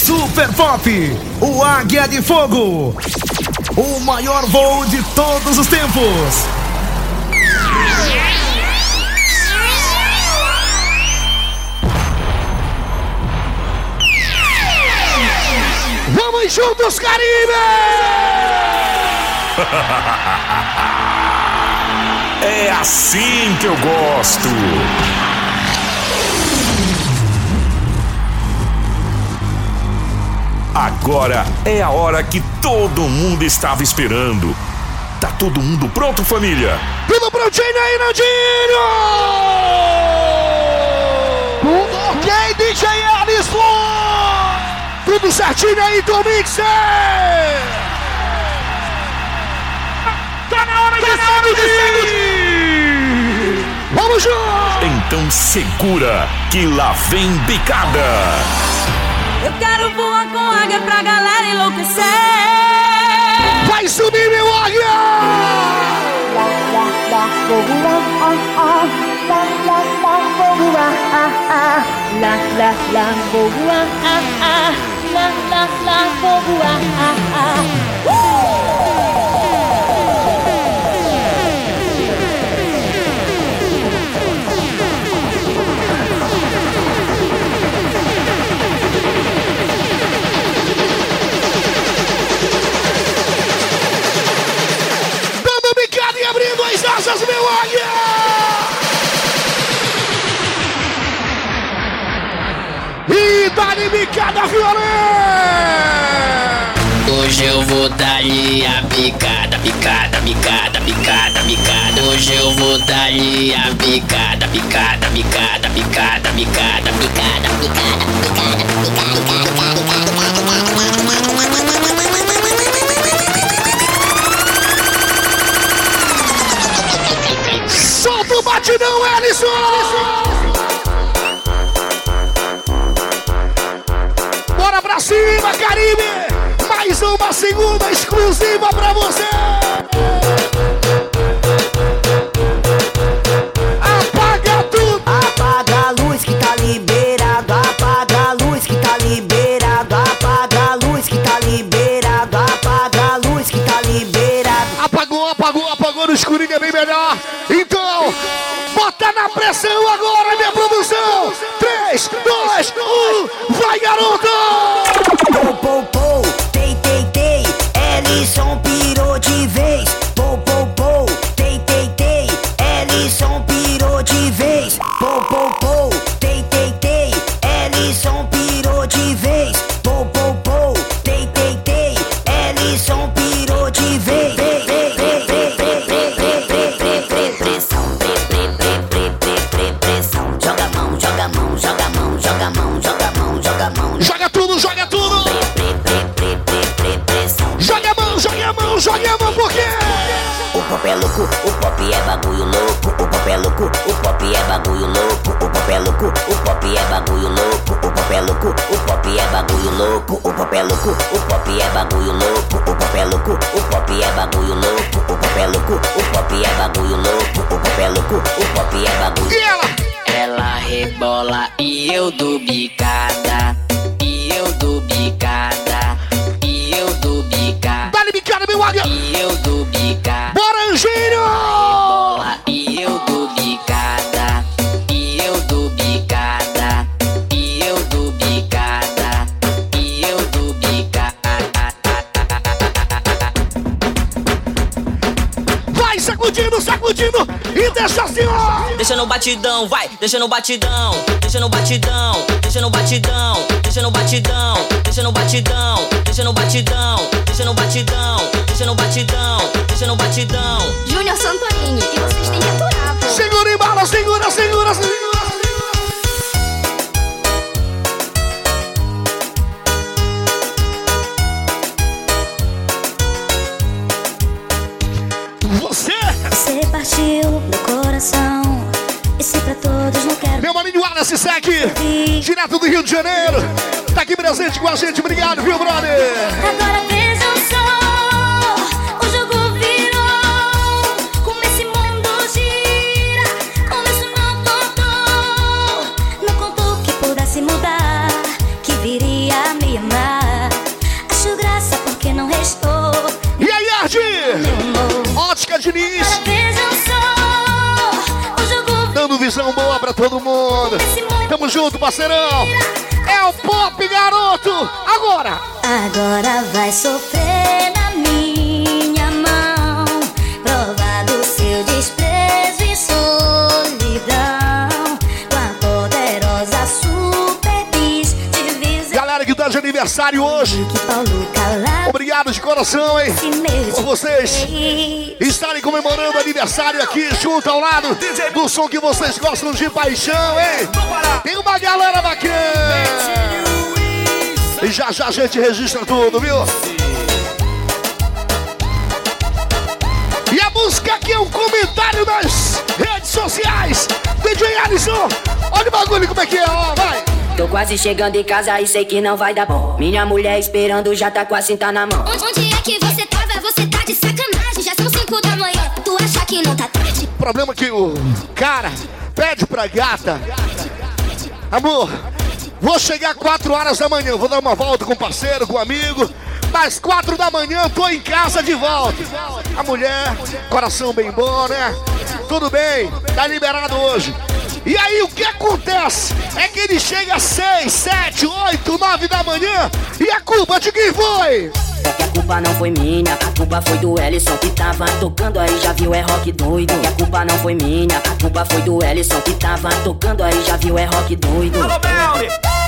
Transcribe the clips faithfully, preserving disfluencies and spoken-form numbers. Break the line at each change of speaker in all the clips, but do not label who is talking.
Super Pop, o Águia de Fogo, o maior voo de todos os tempos.
Vamos juntos, Caribe!
É assim que eu gosto. Agora é a hora que todo mundo estava esperando. Tá todo mundo pronto, família?
Tudo prontinho aí, Nandinho! Tudo ok, D J Alisson! Tudo certinho aí do Mixer! Tá na hora de sair! Vamos juntos!
Então segura que lá vem bicada!
Eu quero voar com águia pra galera enlouquecer.
Vai subir, meu águia! Abrindo as asas, meu águia! E dá-lhe bicada violenta!
Hoje eu vou dar-lhe a bicada, bicada, bicada, bicada, bicada. Hoje eu vou dar-lhe a bicada, bicada, bicada, bicada, bicada, bicada, bicada, bicada,
solta o batidão, Alisson! Bora pra cima, Caribe! Mais uma segunda exclusiva pra você! Apaga tudo!
Apaga a luz que tá liberado, apaga a luz que tá liberado, apaga a luz que tá liberado, apaga a luz que tá liberado.
Apagou, apagou, apagou no escurinho, é bem melhor. Então, bota na pressão agora, minha produção. três, dois, um, vai, garoto!
Pou, pou, pou, tei, tei, tei, Ellison pirou de vez. Pou, pou, pou, tei, tei, tei, Ellison pirou de vez. Pou, pou, pou, tei, tei, tei, Ellison pirou de vez. Pou, pou, pou, tei, tei, tei, Ellison pirou de vez.
Joga tudo, joga tudo! Joga a mão, joga a mão, joga a mão, por quê?
O pop é louco, o pop é bagulho louco. O pop é louco, o pop é bagulho louco. O pop é louco, o pop é bagulho louco. O pop é louco, o pop é bagulho louco. O pop é louco, o pop é bagulho louco. O pop é louco, o pop é bagulho louco. O pop é louco, o pop é bagulho louco. O pop é louco, o pop é bagulho.
E ela?
Ela rebola e eu dou bicada. E eu dou bicada. E eu dou bicada.
Dá-lhe bicada, meu águia!
E eu dou bicada.
Bora, Anjinho!
Rebola e eu dou bicada. E eu dou bicada. E eu dou bicada. E eu dou bicada.
Vai sacudindo, sacudindo e deixa assim, ó!
Deixa no batidão, vai, deixa no batidão, deixa no batidão, deixa no batidão, deixa no batidão, deixa no batidão, deixa no batidão, deixa no batidão, deixa no batidão, deixa no batidão.
Júnior Santorini, e vocês têm que aturar, pô.
Segura em bala, segura, segura, segura. Você?
Você partiu meu coração. E se pra todos não quero.
Meu maninho Wallace Sec, direto do Rio de Janeiro. Tá aqui presente com a gente, obrigado, viu, brother?
Agora vejam só, o jogo virou. Como esse mundo gira, como isso não contou. Não contou que pudesse mudar, que viria a me amar.
Diniz.
Vejam só, o jogo
Dando visão boa pra todo mundo. Tamo junto, parceirão. É o Pop, garoto. Agora.
agora vai sofrer na minha mão. Provar do seu desprezo e solidão. Com a poderosa super bis divisão.
Galera que tá de aniversário hoje,
Que Paulo calado
obrigado de coração, hein?
se mesmo
Por vocês
fez.
estarem comemorando aniversário aqui junto ao lado do som que vocês gostam de paixão, hein? Tem uma galera bacana. E já já a gente registra tudo, viu? E a música aqui é um comentário nas redes sociais. D J Alisson, olha o bagulho como é que é, ó, vai.
Tô quase chegando em casa e sei que não vai dar bom. Minha mulher esperando já tá com a cinta na mão.
Onde, onde é que você tava? Você tá de sacanagem. Já são cinco da manhã. Tu acha que não tá tarde?
O problema é que o cara pede pra gata: amor, vou chegar quatro horas da manhã, vou dar uma volta com o parceiro, com o amigo. Mas quatro da manhã tô em casa de volta. A mulher, coração bem bom, né? Tudo bem, tá liberado hoje. E aí o que acontece é que ele chega às seis, sete, oito, nove da manhã. E a culpa de quem foi?
É que a culpa não foi minha, a culpa foi do Ellison que tava tocando aí, já viu, é rock doido. E a culpa não foi minha, a culpa foi do Ellison que tava tocando aí, já viu, é rock doido.
Alô, Belly!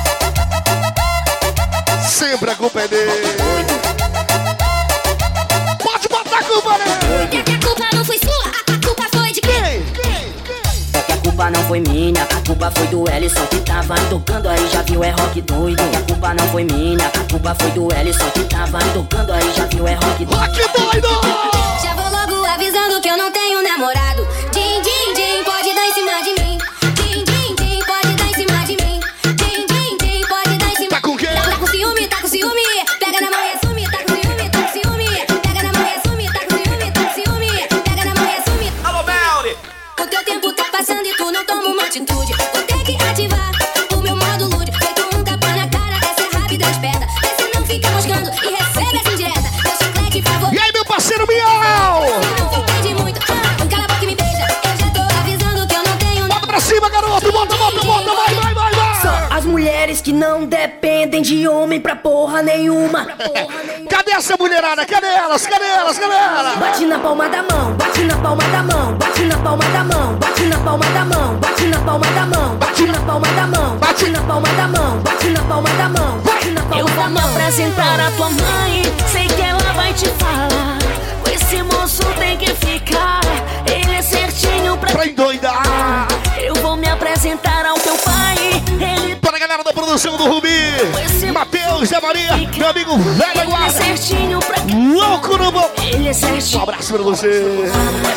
Sempre a culpa é dele. Pode botar a culpa nele.
É que a culpa não foi sua. A, a culpa foi de quem?
É que a culpa não foi minha, a culpa foi do Ellison que tava tocando aí, já viu, é rock doido. E a culpa não foi minha, a culpa foi do Ellison que tava tocando aí, já viu, é rock doido.
Rock doido!
Já vou logo avisando que eu não tenho namorado. Din, din, din, pode dar em cima de mim. Din, din, din, pode dar em cima de mim. Din, din, din, pode dar em cima.
Tá com quem?
Tá, tá com ciúme, tá com ciúme. Pega na mão e assume, tá com ciúme, tá com ciúme. Pega na mão e assume, tá com ciúme, tá com ciúme. Pega na mão e assume.
Alô, Belly!
O teu tempo tá passando e tu não toma uma atitude. Vou ter que ativar o meu modo lúdico. Feito um tapa na cara, essa é rápida esperta. Vê se não fica moscando e recebe essa indireta. Meu chiclete
E
favorito.
aí, meu parceiro Miau?
Não entende muito, ah, cala a boca e me beija. Eu já tô avisando que eu não tenho
Bota pra cima, garoto! Bota, bota, bota! Vai, vai, vai, vai!
As mulheres que não dependem de homem pra porra nenhuma.
Cadê essa mulherada? Cadê elas? Cadê elas? Cadê elas?
Bate na palma da mão, bate na palma da mão, bate na palma da mão, bate na palma da mão, bate na palma da mão, bate na palma da mão, bate na palma da mão, bate na palma da mão, bate na palma
Eu
da
vou me
mão.
apresentar a tua mãe, sei que ela vai te falar. Com esse moço tem que ficar, ele é certinho pra...
Pra endoidar!
Eu vou me apresentar ao teu pai, ele
Para a galera da produção do Rubi! Matheus, Zé Maria, meu amigo velho
é
guarda!
certinho pra...
Louco no bom!
Ele é
Um
certinho.
abraço pra você!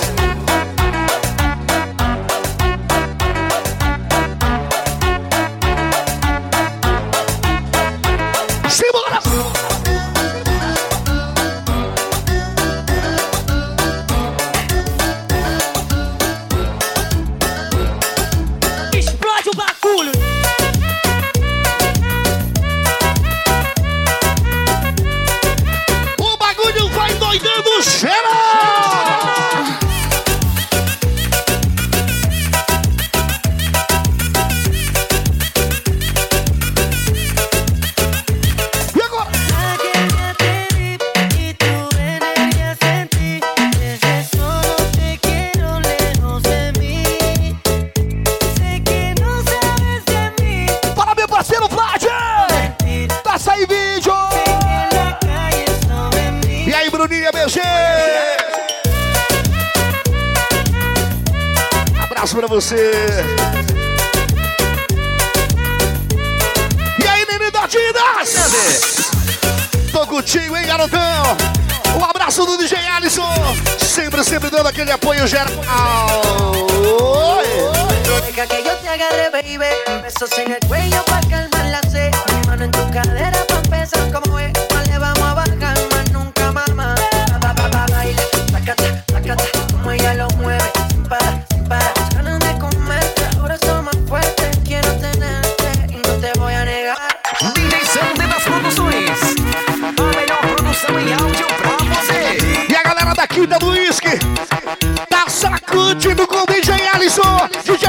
Simbora!
Explode o bagulho.
O bagulho vai doidando, cheira! E agora? Fala, meu parceiro Vlad! Passa aí vídeo! E aí, Bruninha B G? Abraço pra você! E aí, Nenê da Didas? Tô contigo, hein, garotão? Um abraço do D J Alisson! Sempre, sempre dando aquele apoio geral! Oi.
Deja que yo te agarre, baby. Besos en el cuello pa' calmar la sed. Mi mano en tu cadera pa' empezar como es. No le vamos a bajar más nunca, mamá. Ba, ba, ba, baila, tacata, tacata. Como ella lo mueve, sin parar, sin parar. Ganas de comerte, ahora son más fuertes. Quiero tenerte y no te voy a negar.
D J Sander das Produções. A melhor produção em áudio pra você.
E a galera da Quinta do Whisky,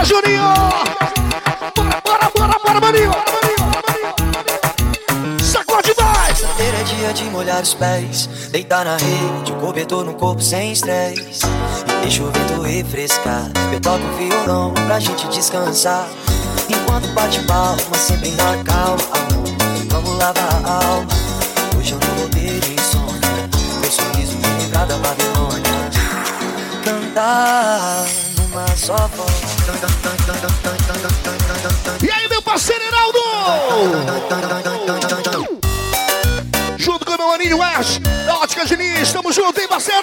Juninho! Bora, bora, bora, bora, maninho! Sacode mais!
Sexta-feira é dia de molhar os pés, deitar na rede, cobertor no corpo sem estresse. E deixa o vento refrescar, eu toco o violão pra gente descansar. Enquanto bate palma, sempre na calma, amor, vamos lavar a alma. Hoje eu não vou ter insônia, meu sorriso me lembra da Babilônia. Cantar numa só voz.
E aí, meu parceiro Heraldo! Junto com o meu maninho Ash, da Ótica Diniz, tamo junto, hein, parceiro?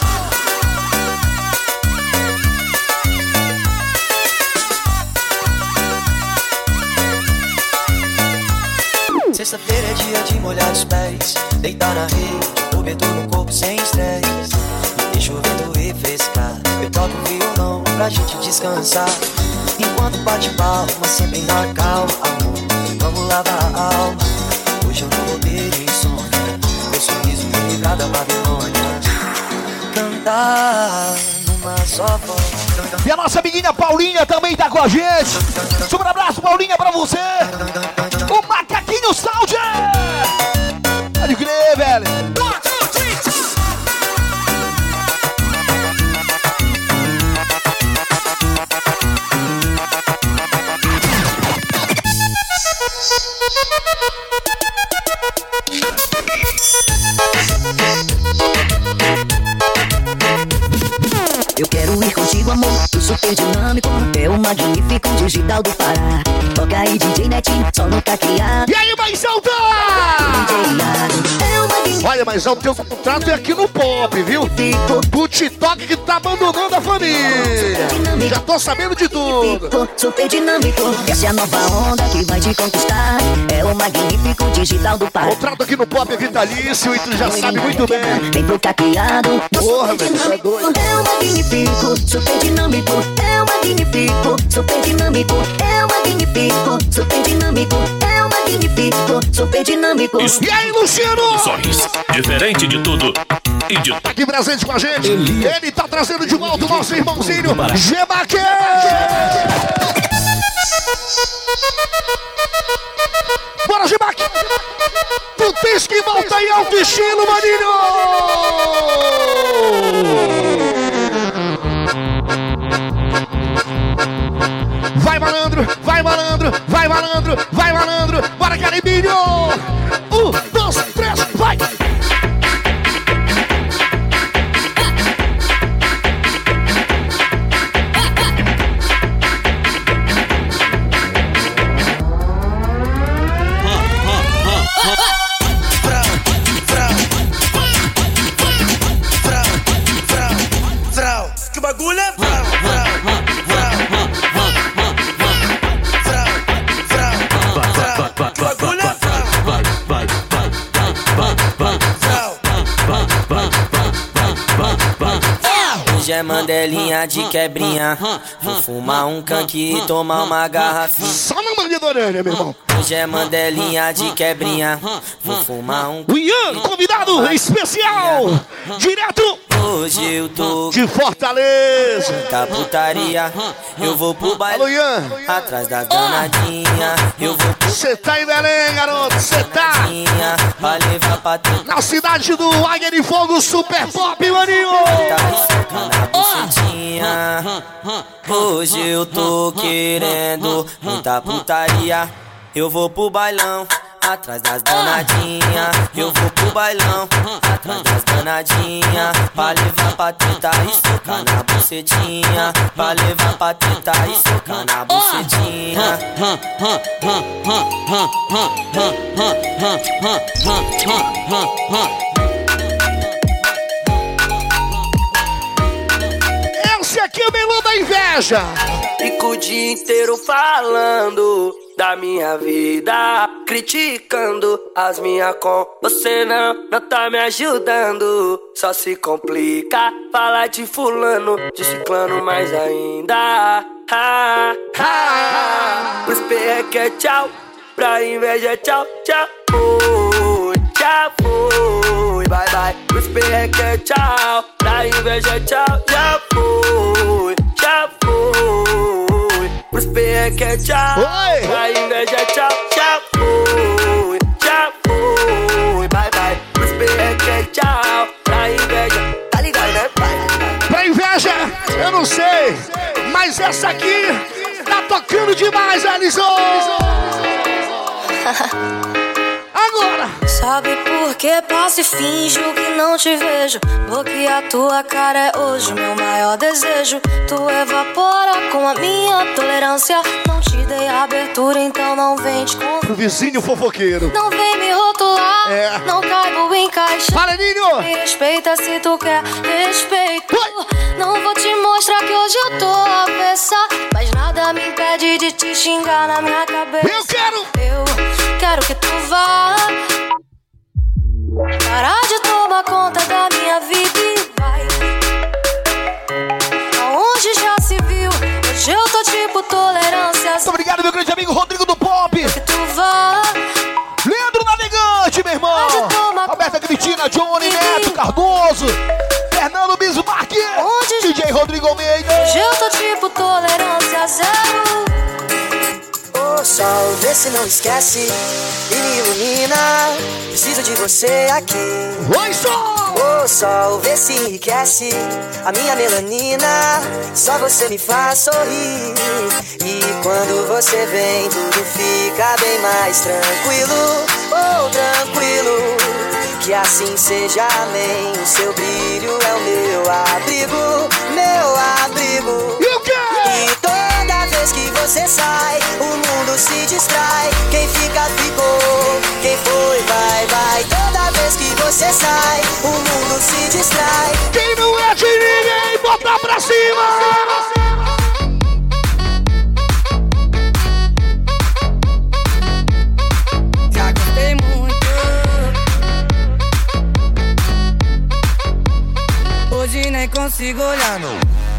Sexta-feira é dia de molhar os pés, deitar na rede, cobertor no corpo sem estresse. E deixa o vento refrescar, eu toco o violão pra gente descansar. Enquanto bate palma, sempre na calma, amor, vamos lavar a alma. Hoje eu não vou ter insônia, meu sorriso me livrar da Babilônia. Cantar numa só voz.
E a nossa amiguinha Paulinha também tá com a gente. Super abraço, Paulinha, pra você. O Macaquinho Sound. Pode crer, velho.
Eu quero ir contigo, amor, o super dinâmico é o magnífico digital do Pará. Toca aí, D J Netinho, só no caqueado.
E aí, mais alta! Olha, mais alto, teu contrato é aqui no pop, viu? O TikTok que tá abandonando a família. Já tô sabendo de tudo.
Super dinâmico, essa é a nova onda que vai te conquistar. É o magnífico digital do Pará.
Contrato aqui no pop é vitalício e tu já sabe muito bem.
Vem pro caqueado.
Porra, velho, você é doido.
É o magnífico, super dinâmico. É o magnífico, super dinâmico. É o magnífico, super dinâmico. É o magnífico, super dinâmico.
E aí, Luciano?
Sorriso, diferente de tudo e de
tá aqui presente com a gente. Ele, Ele tá trazendo de volta o nosso irmãozinho Gemaque. Bora, Gemaque. Tu tens que voltar em alto estilo, maninho. Vai, malandro, vai, malandro, vai, malandro, vai, malandro. Bora, Caribinho. Um, dois, três, vai.
Que bagulho é
Hoje é mandelinha de quebrinha. Vou fumar um canque e tomar uma garrafinha.
Só na manhã da orelha, meu irmão.
Hoje é mandelinha de quebrinha. Vou fumar um
o Ian, convidado especial, direto
hoje eu tô
de Fortaleza.
Muita putaria. Eu vou pro baile.
Alô, Ian.
Atrás da danadinha. Eu vou pro
Cê tá em Belém, garoto. Cê tá
pra levar pra tu.
na cidade do Águia de Fogo Super Pop, maninho.
Hoje eu tô querendo muita putaria. Eu vou pro bailão, atrás das danadinha. Eu vou pro bailão, atrás das danadinha. Pra levar pra tentar e socar na bucetinha. Pra levar pra tentar e socar na bucetinha.
Esse aqui é o melô da inveja.
Fico o dia inteiro falando da minha vida, criticando as minhas com. Você não, não tá me ajudando. Só se complica falar de fulano, de ciclano mais ainda. Ha, ha. Pros perreque é tchau, pra inveja é tchau, tchau. Fui, já fui, bye bye. Pros perreque é tchau, pra inveja é tchau, já fui, já fui. pros perreque é tchau.
Oi.
A inveja é tchau, tchau, fui, tchau, fui, bye, bye. Pros perreque é tchau. A inveja, tá ligado, né, pai?
Pra inveja, eu não sei, mas essa aqui tá tocando demais, Alisson. Agora!
Sabe por que passo e finjo que não te vejo? Porque a tua cara é hoje meu maior desejo. Tu evapora com a minha tolerância. Não te dei abertura, então não vem te confundir.
Pro vizinho fofoqueiro.
Não vem me rotular,
é.
Não caibo em caixa.
Para, Ninho!
Me respeita se tu quer respeito. Oi. Não vou te mostrar que hoje eu tô avessa, mas nada me impede de te xingar na minha cabeça.
Eu quero!
Eu quero que tu vá parar de tomar conta da minha vida e vai aonde já se viu. Hoje eu tô tipo tolerância.
Muito obrigado, meu grande amigo Rodrigo do Pop.
Que tu vá.
Leandro Navegante, meu irmão. Roberta Cristina, Johnny Neto, Cardoso, Fernando Bismarck, D J Rodrigo Almeida.
Hoje eu tô tipo tolerância zero.
Ô sol, vê se não esquece e me ilumina. Preciso de você aqui.
Oi, sol!
Ô sol, vê se enriquece a minha melanina. Só você me faz sorrir. E quando você vem, tudo fica bem mais tranquilo. Oh, tranquilo. Que assim seja, amém. O seu brilho é o meu abrigo, meu abrigo.
E o quê?
E toda vez que você sai, o mundo se distrai. Quem fica, ficou. Quem foi, vai, vai. Toda vez que você sai, o mundo se distrai.
Quem não é de ninguém, bota pra cima!
Já gostei muito. Hoje nem consigo olhar, não.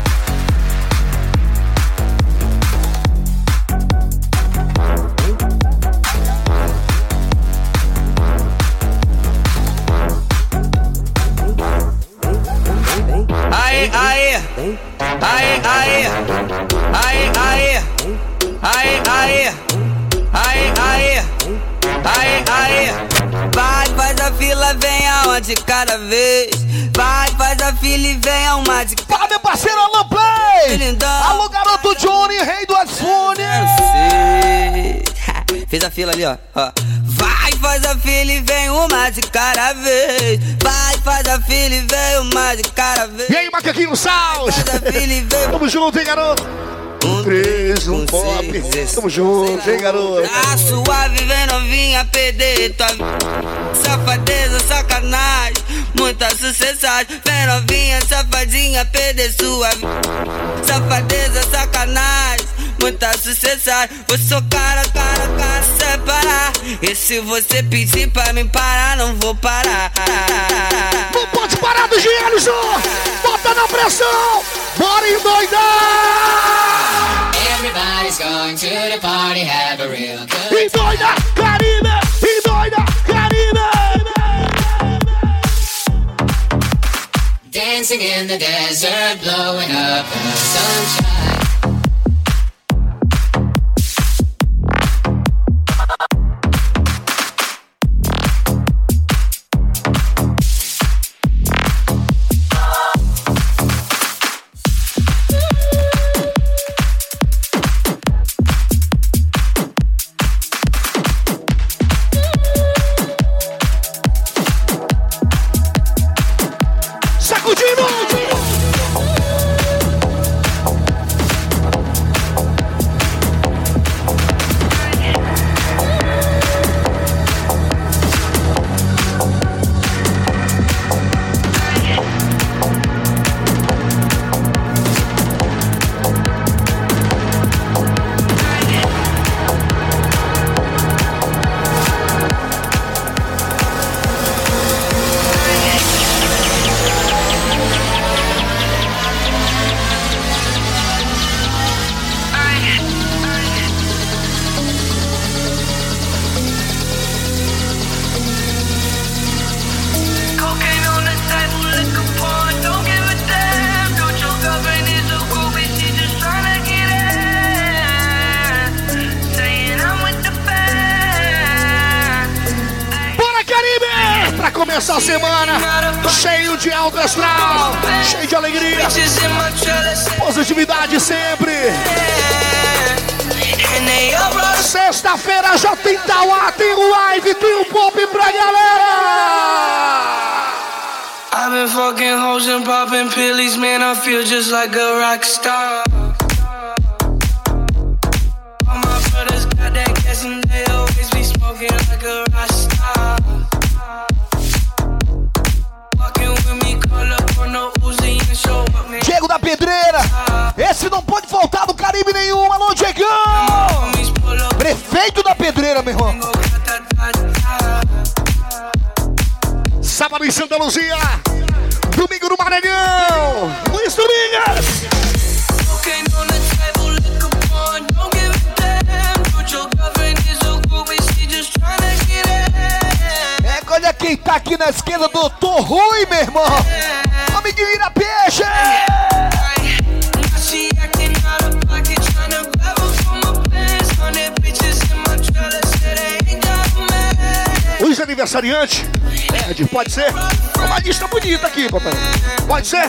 Aê, aê, aê, aê, aê, aê, aê, aê, aê, aê, aê, aê. Vai, faz a fila, vem aonde cada vez. Vai, faz a fila e vem a uma de cada.
Fala, meu parceiro Alan Play. Alô, garoto Johnny, rei do iPhone.
Fez a fila ali, ó, ó. Vai, faz a fila e vem uma de cada vez. Vai, faz a fila e vem uma de cada vez.
E aí, Macaquinho Saus? Tamo junto, hein, garoto? Um, três, um, um pop. Seis, Tamo junto, seis, hein, garoto?
Tá suave, vem novinha, perder tua safadeza, sacanagem, muita sucessagem. Vem novinha, safadinha, perder sua safadeza, sacanagem, muita sucessagem. Vou socar a cara, cara, separar. E se você pedir pra mim parar, não vou parar.
Não pode parar do Alisson! Bota na pressão! Bora endoidar!
Everybody's going to the party, have a real good time.
Endoida, Caribe! Endoida, Caribe!
Dancing in the desert, blowing up the sunshine.
começar a semana cheio de alto astral, cheio de alegria, positividade sempre. Sexta-feira já tem Tauá, tem o live, tem o pop pra galera.
I've been fucking hoes and popping pillies, man, I feel just like a rock star. All my brothers got that gas and they always be smoking like a rock star. Walking with me, call up on no Uzi and show up, man.
Diego da Pedreira, esse não pode faltar no Caribe nenhum. Alô, Diegão! Prefeito da Pedreira, meu irmão. Sábado em Santa Luzia, domingo no Maranhão, Luiz Domingas. É, olha quem tá aqui na esquerda, doutor Rui, meu irmão. Homem que vira peixe. Os aniversariantes, Ed, pode ser? Uma lista bonita aqui, papai. Pode ser?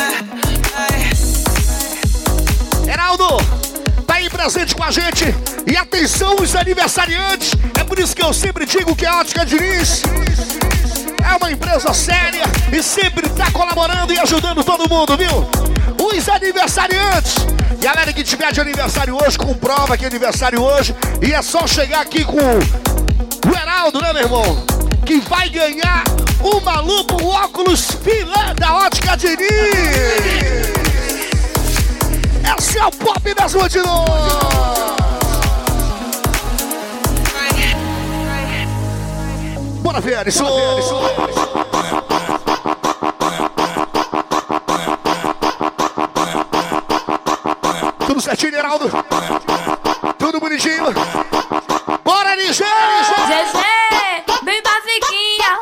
Heraldo, tá aí presente com a gente. E atenção, os aniversariantes. É por isso que eu sempre digo que a Ótica Diniz é uma empresa séria e sempre tá colaborando e ajudando todo mundo, viu? Os aniversariantes. Galera que tiver de aniversário hoje, comprova que é aniversário hoje. E é só chegar aqui com o Heraldo, né, meu irmão? Que vai ganhar uma lupa, um óculos filé da Ótica Diniz. Esse é o pop das multidões. Bora ver isso. Tudo certinho, Heraldo? Tudo bonitinho? Bora, Nigéria!
Zezé, bem basiquinha.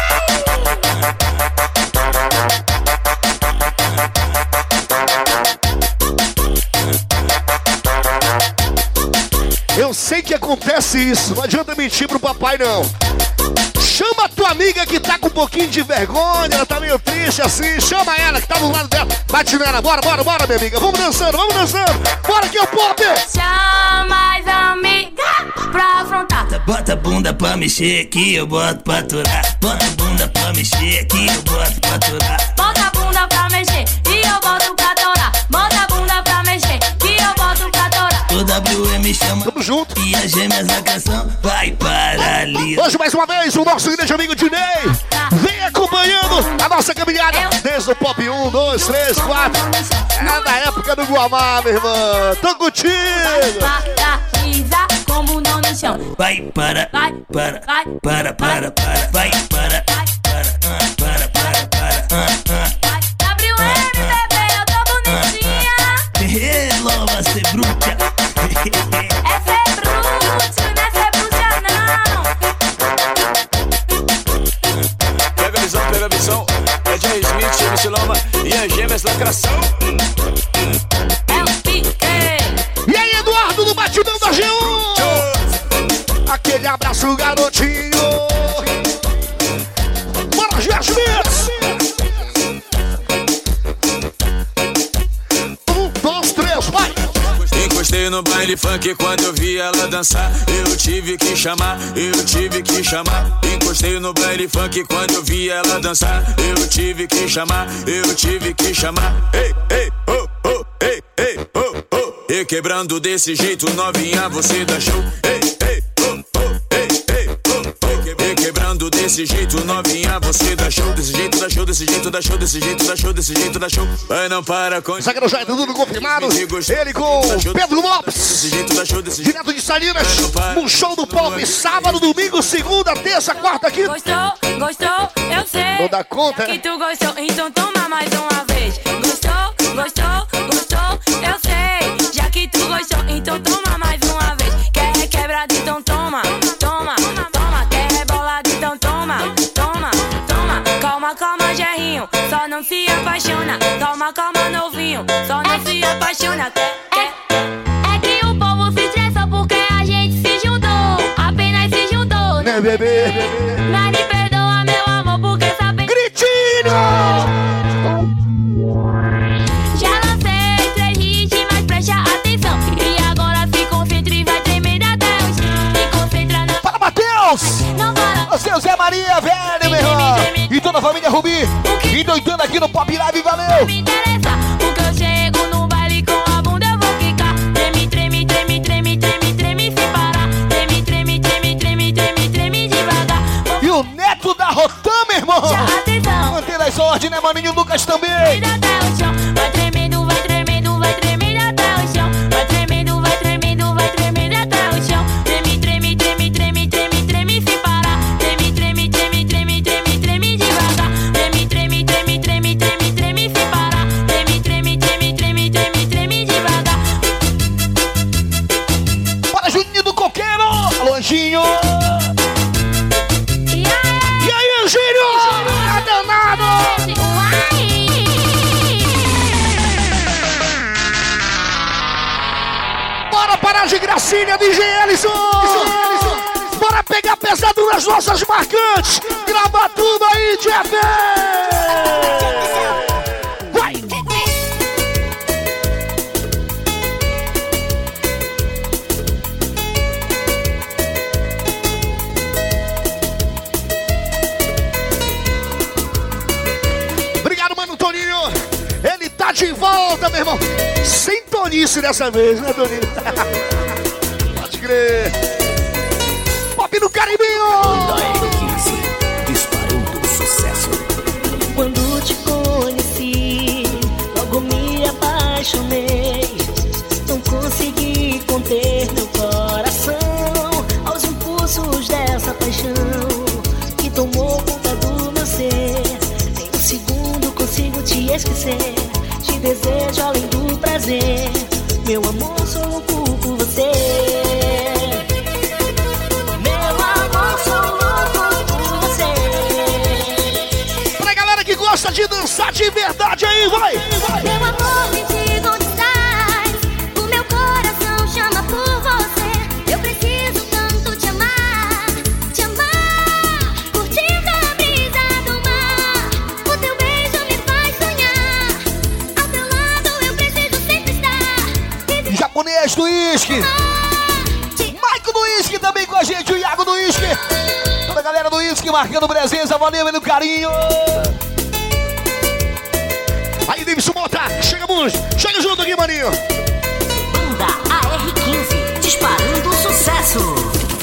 Eu sei que acontece isso, não adianta mentir pro papai, não. Chama a tua amiga que tá com um pouquinho de vergonha, ela tá meio triste assim. Chama ela que tá do lado dela. Bate nela, bora, bora, bora, minha amiga. Vamos dançando, vamos dançando. Bora que é o pop!
Chama as amigas pra afrontar.
Bota a bunda pra mexer aqui, eu boto pra aturar. Bota a bunda pra mexer aqui, eu boto pra aturar.
Bota a bunda pra mexer e eu boto pra torar. Bota a bunda pra mexer que eu boto pra torar.
O W M chama,
tamo junto.
E as gêmeas da canção vai para ali.
Hoje mais uma vez o nosso grande amigo Dinei vem acompanhando a nossa caminhada desde o pop um, dois, três, quatro. É da época do Guamá, meu irmão. Tô contigo.
Paraísa como não no chão.
Vai para, vai para, vai para, para, para, vai para, para, para, para, para.
W M, bebê, eu tô bonitinha.
Hello, você bruta.
É ser bruto, não é ser bruta, não.
Pega a visão, pega a visão. É Jerry Smith, M C Loma e as gêmeas lacração.
É o pique.
E aí, Eduardo do Batidão da G um. Aquele abraço, garotinho. Bora, Jerry Smith. Um, dois, três, vai.
Encostei no baile funk quando eu vi ela dançar. Eu tive que chamar, eu tive que chamar. Encostei no baile funk quando eu vi ela dançar. Eu tive que chamar, eu tive que chamar. Ei, ei, oh, oh, ei, ei, oh, oh. E quebrando desse jeito, novinha, você dá show. Ei, ei, oh, oh, ei, ei, oh, oh. E quebrando desse jeito, novinha, você dá show. Desse jeito dá show, desse jeito dá show, desse jeito dá show, desse jeito dá show. Vai, não para com...
Zagueiro já é tudo confirmado. Ele com Pedro Lopes, direto de Salinas. Um show do pop, sábado, domingo, segunda, terça, quarta, quinta.
Gostou? Gostou? Eu sei.
Vou dar conta,
que tu gostou, então toma mais uma vez. Gostou? Gostou? Gostou? Eu sei. Já que tu gostou, então toma mais uma vez. Quer requebrado, então toma. Toma, toma. Quer rebolado, então toma. Toma, toma. Calma, calma, Gerrinho. Só não se apaixona. Calma, calma, novinho. Só não se apaixona. Quer, quer. É que o povo se estressa porque a gente se juntou. Apenas se juntou.
Né, bebê?
Mas me perdoa, meu amor,
Landinho!
Já lancei três hits, mas preste atenção. E agora se concentra e vai tremendo até o chão. Se concentra na...
Para, Matheus!
Não para.
Você é o Zé Maria, velho, meu irmão! E toda a família Rubi! E doidando aqui no Pop Live, valeu!
Me interessa, porque eu chego no baile com a bunda eu vou ficar. Treme, treme, treme, treme, treme, treme sem parar. Treme, treme, treme, treme, treme, treme devagar.
E o neto da Rotan, meu irmão!
Já atenção!
Mantendo as ordens, né, maninho? Lucas também!
Até o chão. Vai tremendo, vai tremendo, vai tremendo até o chão. Vai tremendo, vai tremendo, vai tremendo até o chão. Treme, treme, treme, treme, treme, treme sem parar. Treme, treme, treme, treme, treme, treme devagar. Treme, treme, treme, treme, treme, treme sem parar. Treme, treme, treme, treme, treme, treme devagar.
Para Juninho do Coqueiro! Alô, Anjinho!
E aí,
E aí, Anjinho? É danado! Bora parar de gracinha, D J Ellison! Bora pegar pesado nas nossas marcantes! Grava tudo aí, Jeff! Vai! Obrigado, mano, Toninho! Ele tá de volta, meu irmão! Sem tonice dessa vez, né, Toninho? Pode crer! Pop no Caribinho!
Disparando sucesso.
Quando te conheci, logo me apaixonei. Não consegui conter meu coração aos impulsos dessa paixão que tomou conta do meu ser. Em um segundo consigo te esquecer. Te desejo além do prazer. Meu amor, sou louco por você.
Gosta de dançar de verdade aí, vai! vai.
Meu amor, me diga onde estás. O meu coração chama por você. Eu preciso tanto te amar, te amar. Curtindo a brisa do mar. O teu beijo me faz sonhar. Ao teu lado eu preciso sempre estar.
Japonês do uísque. Maico do uísque também com a gente, o Iago do uísque. Toda a galera do uísque marcando presença, valeu pelo carinho. Aí, Davidson Mota, chega muito, chega junto aqui, maninho.
Banda A R quinze, disparando sucesso.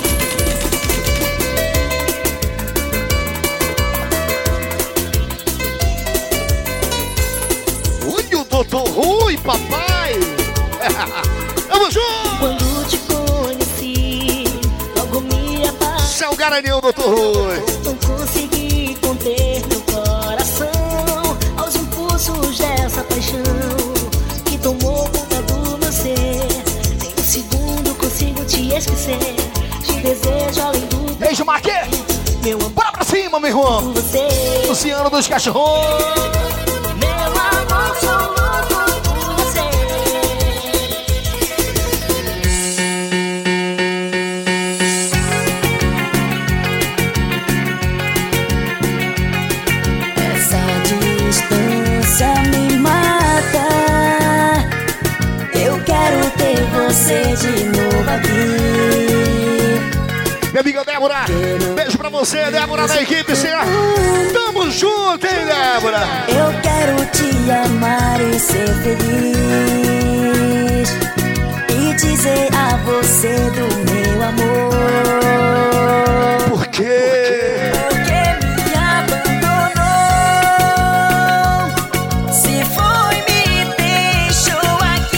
Ui, o doutor Rui, papai. Vamos junto.
Quando te conheci, logo me apaixonei.
Céu Garanhão, doutor Rui.
Não consegui conter meu coração aos impulsos dessa paixão que tomou conta do meu ser. Em um segundo consigo te esquecer. Te desejo além do
beijo, Marque.
Meu amor,
bora pra cima, meu irmão.
Você,
Luciano dos Cachorros.
Meu amor, sou louco por você.
Essa distância me mata. Eu quero ter você de novo aqui.
Minha amiga Débora, beijo pra você, Débora da equipe, senhor. Tamo junto, hein, Débora?
Eu quero te amar e ser feliz e dizer a você do meu amor.
Por quê?
Porque me abandonou. Se foi, me deixou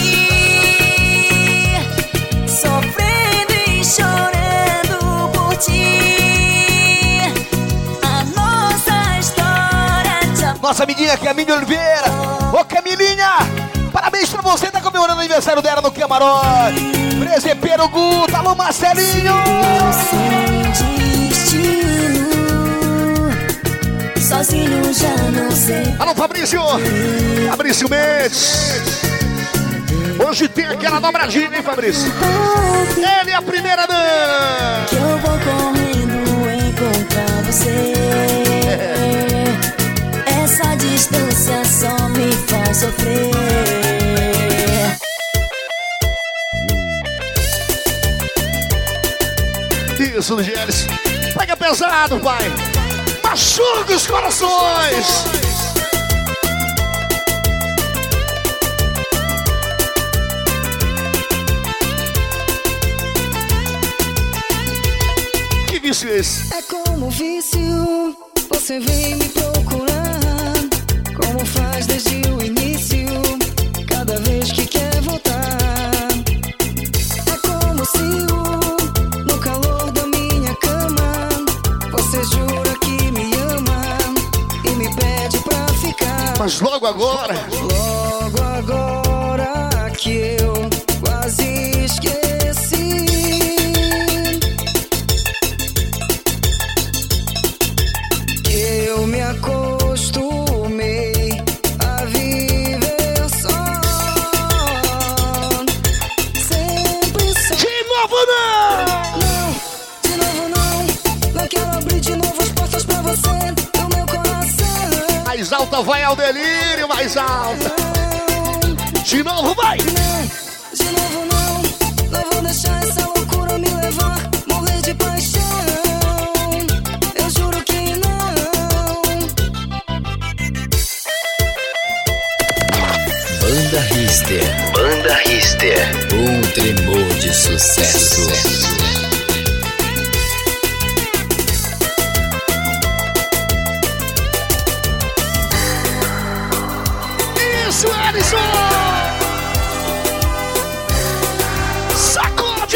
aqui, sofrendo e chorando por ti. A nossa história de amor.
Nossa amiguinha Camille Oliveira. Ô, Camilinha, parabéns pra você, tá comemorando o aniversário dela no camarote. Presepeiro Guto, alô Marcelinho.
Sem destino, sozinho já não sei.
Alô Fabrício, Fabrício Mendes. Hoje tem aquela dobradinha, hein, Fabrício? Ele é a primeira dama.
Que eu vou correndo encontrar você.
Ângelo Gênesis. Pega pesado, pai. Machuca os corações. Que vício é esse?
É como vício, você vem me procurar, como faz desde o início, cada vez que quer voltar. É como se o, no calor da minha cama, você jura que me ama e me pede pra ficar.
Mas logo agora,
logo agora que eu quase esqueci, que eu me acostumei a viver só, sempre só.
De novo não!
Não, de novo não, não quero abrir de novo as portas pra você, do meu coração.
Mais alta vai ao delírio, mais alta. De novo vai!
Não, de novo não, não vou deixar essa loucura me levar, morrer de paixão, eu juro que não.
Banda Richter. Banda Richter. Um tremor de sucesso.
Isso, Alisson! Sacode!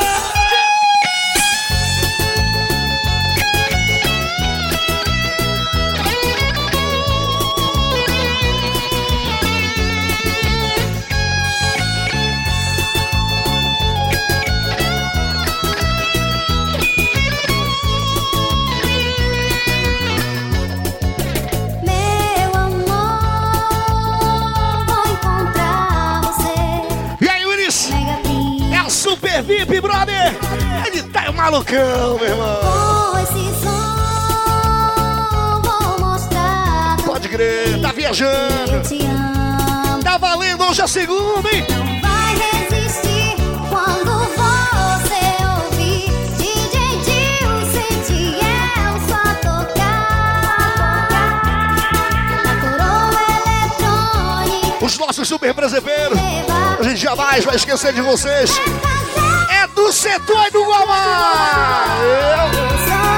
Meu amor, vou encontrar você.
E aí, Willis?
Mega Prince.
É o Super V I P, brother! Ele tá malucão, meu irmão!
Com esse som, vou mostrar
Pode crer, tá viajando!
eu te amo.
Tá valendo hoje a segunda, hein?
Vai resistir quando você ouvir D J Dil, sente eu só tocar na coroa eletrônica.
Os nossos super brasileiros, a gente jamais vai esquecer de vocês. É do Setor e do Guamá!
Eu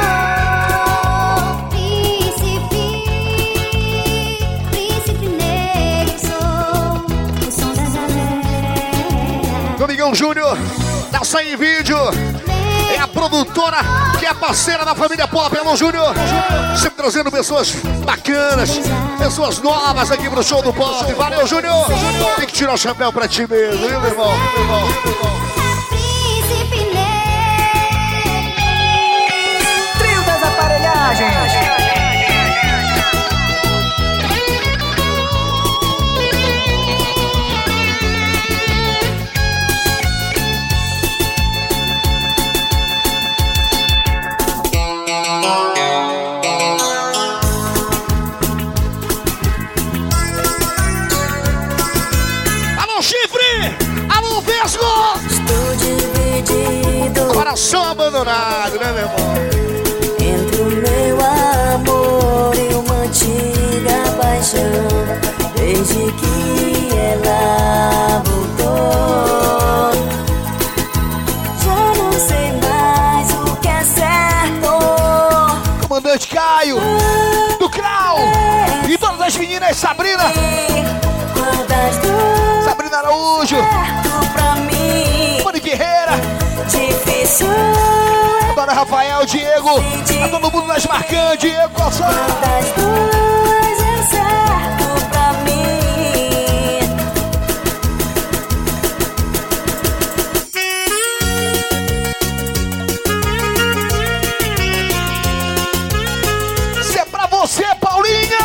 sou príncipe, príncipe negro, sou o som das areias.
Domingão Júnior, da Sair Vídeo. É a produtora que é parceira da família Pop, Alô Júnior. Sempre trazendo pessoas bacanas, pessoas novas aqui pro show do Pop. Valeu, Júnior! Tem que tirar o chapéu pra ti mesmo, viu, meu irmão? Meu irmão, meu irmão.
Príncipe negro.
Trio das aparelhagens.
Alô, Chifre! Alô, Vesgo!
Estou dividido
Coração abandonado, né, meu irmão?
entre o meu amor e uma antiga paixão, desde que ela voltou. Já não sei mais o que é certo.
Comandante Caio, do Crau, e todas as meninas, Sabrina,
Quantas dores
Sabrina Araújo,
pra mim,
Mani Guerreira,
difícil.
Dona Rafael, Diego, a todo mundo nas marcantes, Diego, qual só?
Quantas dores é certo pra mim.
Isso é pra você, Paulinha!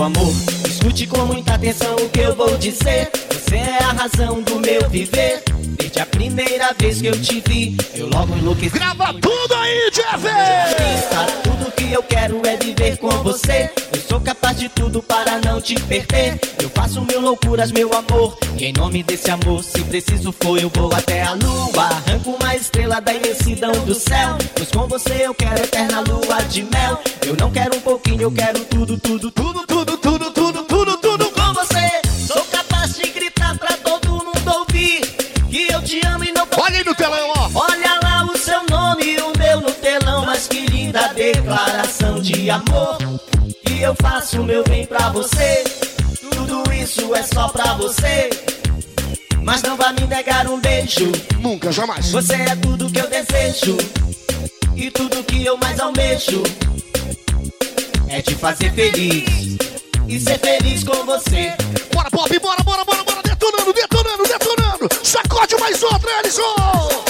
meu amor, escute com muita atenção o que eu vou dizer. Você é a razão do meu viver. Desde a primeira vez que eu te vi, eu logo enlouqueci.
Grava tudo aí, Jeff!
Tudo que eu quero é viver com você. Eu sou capaz de tudo para não te perder. Eu faço mil loucuras, meu amor. E em nome desse amor, se preciso for, eu vou até a lua. Arranco uma estrela da imensidão do céu. Pois com você eu quero eterna lua de mel. Eu não quero um pouquinho, eu quero tudo, tudo, tudo, tudo, tudo, tudo, tudo, tudo com você. Sou capaz de gritar pra todo mundo ouvir que eu te amo e não posso.
Olha aí no telão, ó.
Olha lá o seu nome e o meu no telão. Mas que linda declaração de amor. Que eu faço o meu bem pra você. Tudo isso é só pra você. Mas não vai me negar um beijo.
Nunca, jamais.
Você é tudo que eu desejo. E tudo que eu mais almejo é te fazer feliz e ser feliz com você.
Bora, Pop, bora, bora, bora, bora. Detonando, detonando, detonando. Sacode mais outra, Ellison.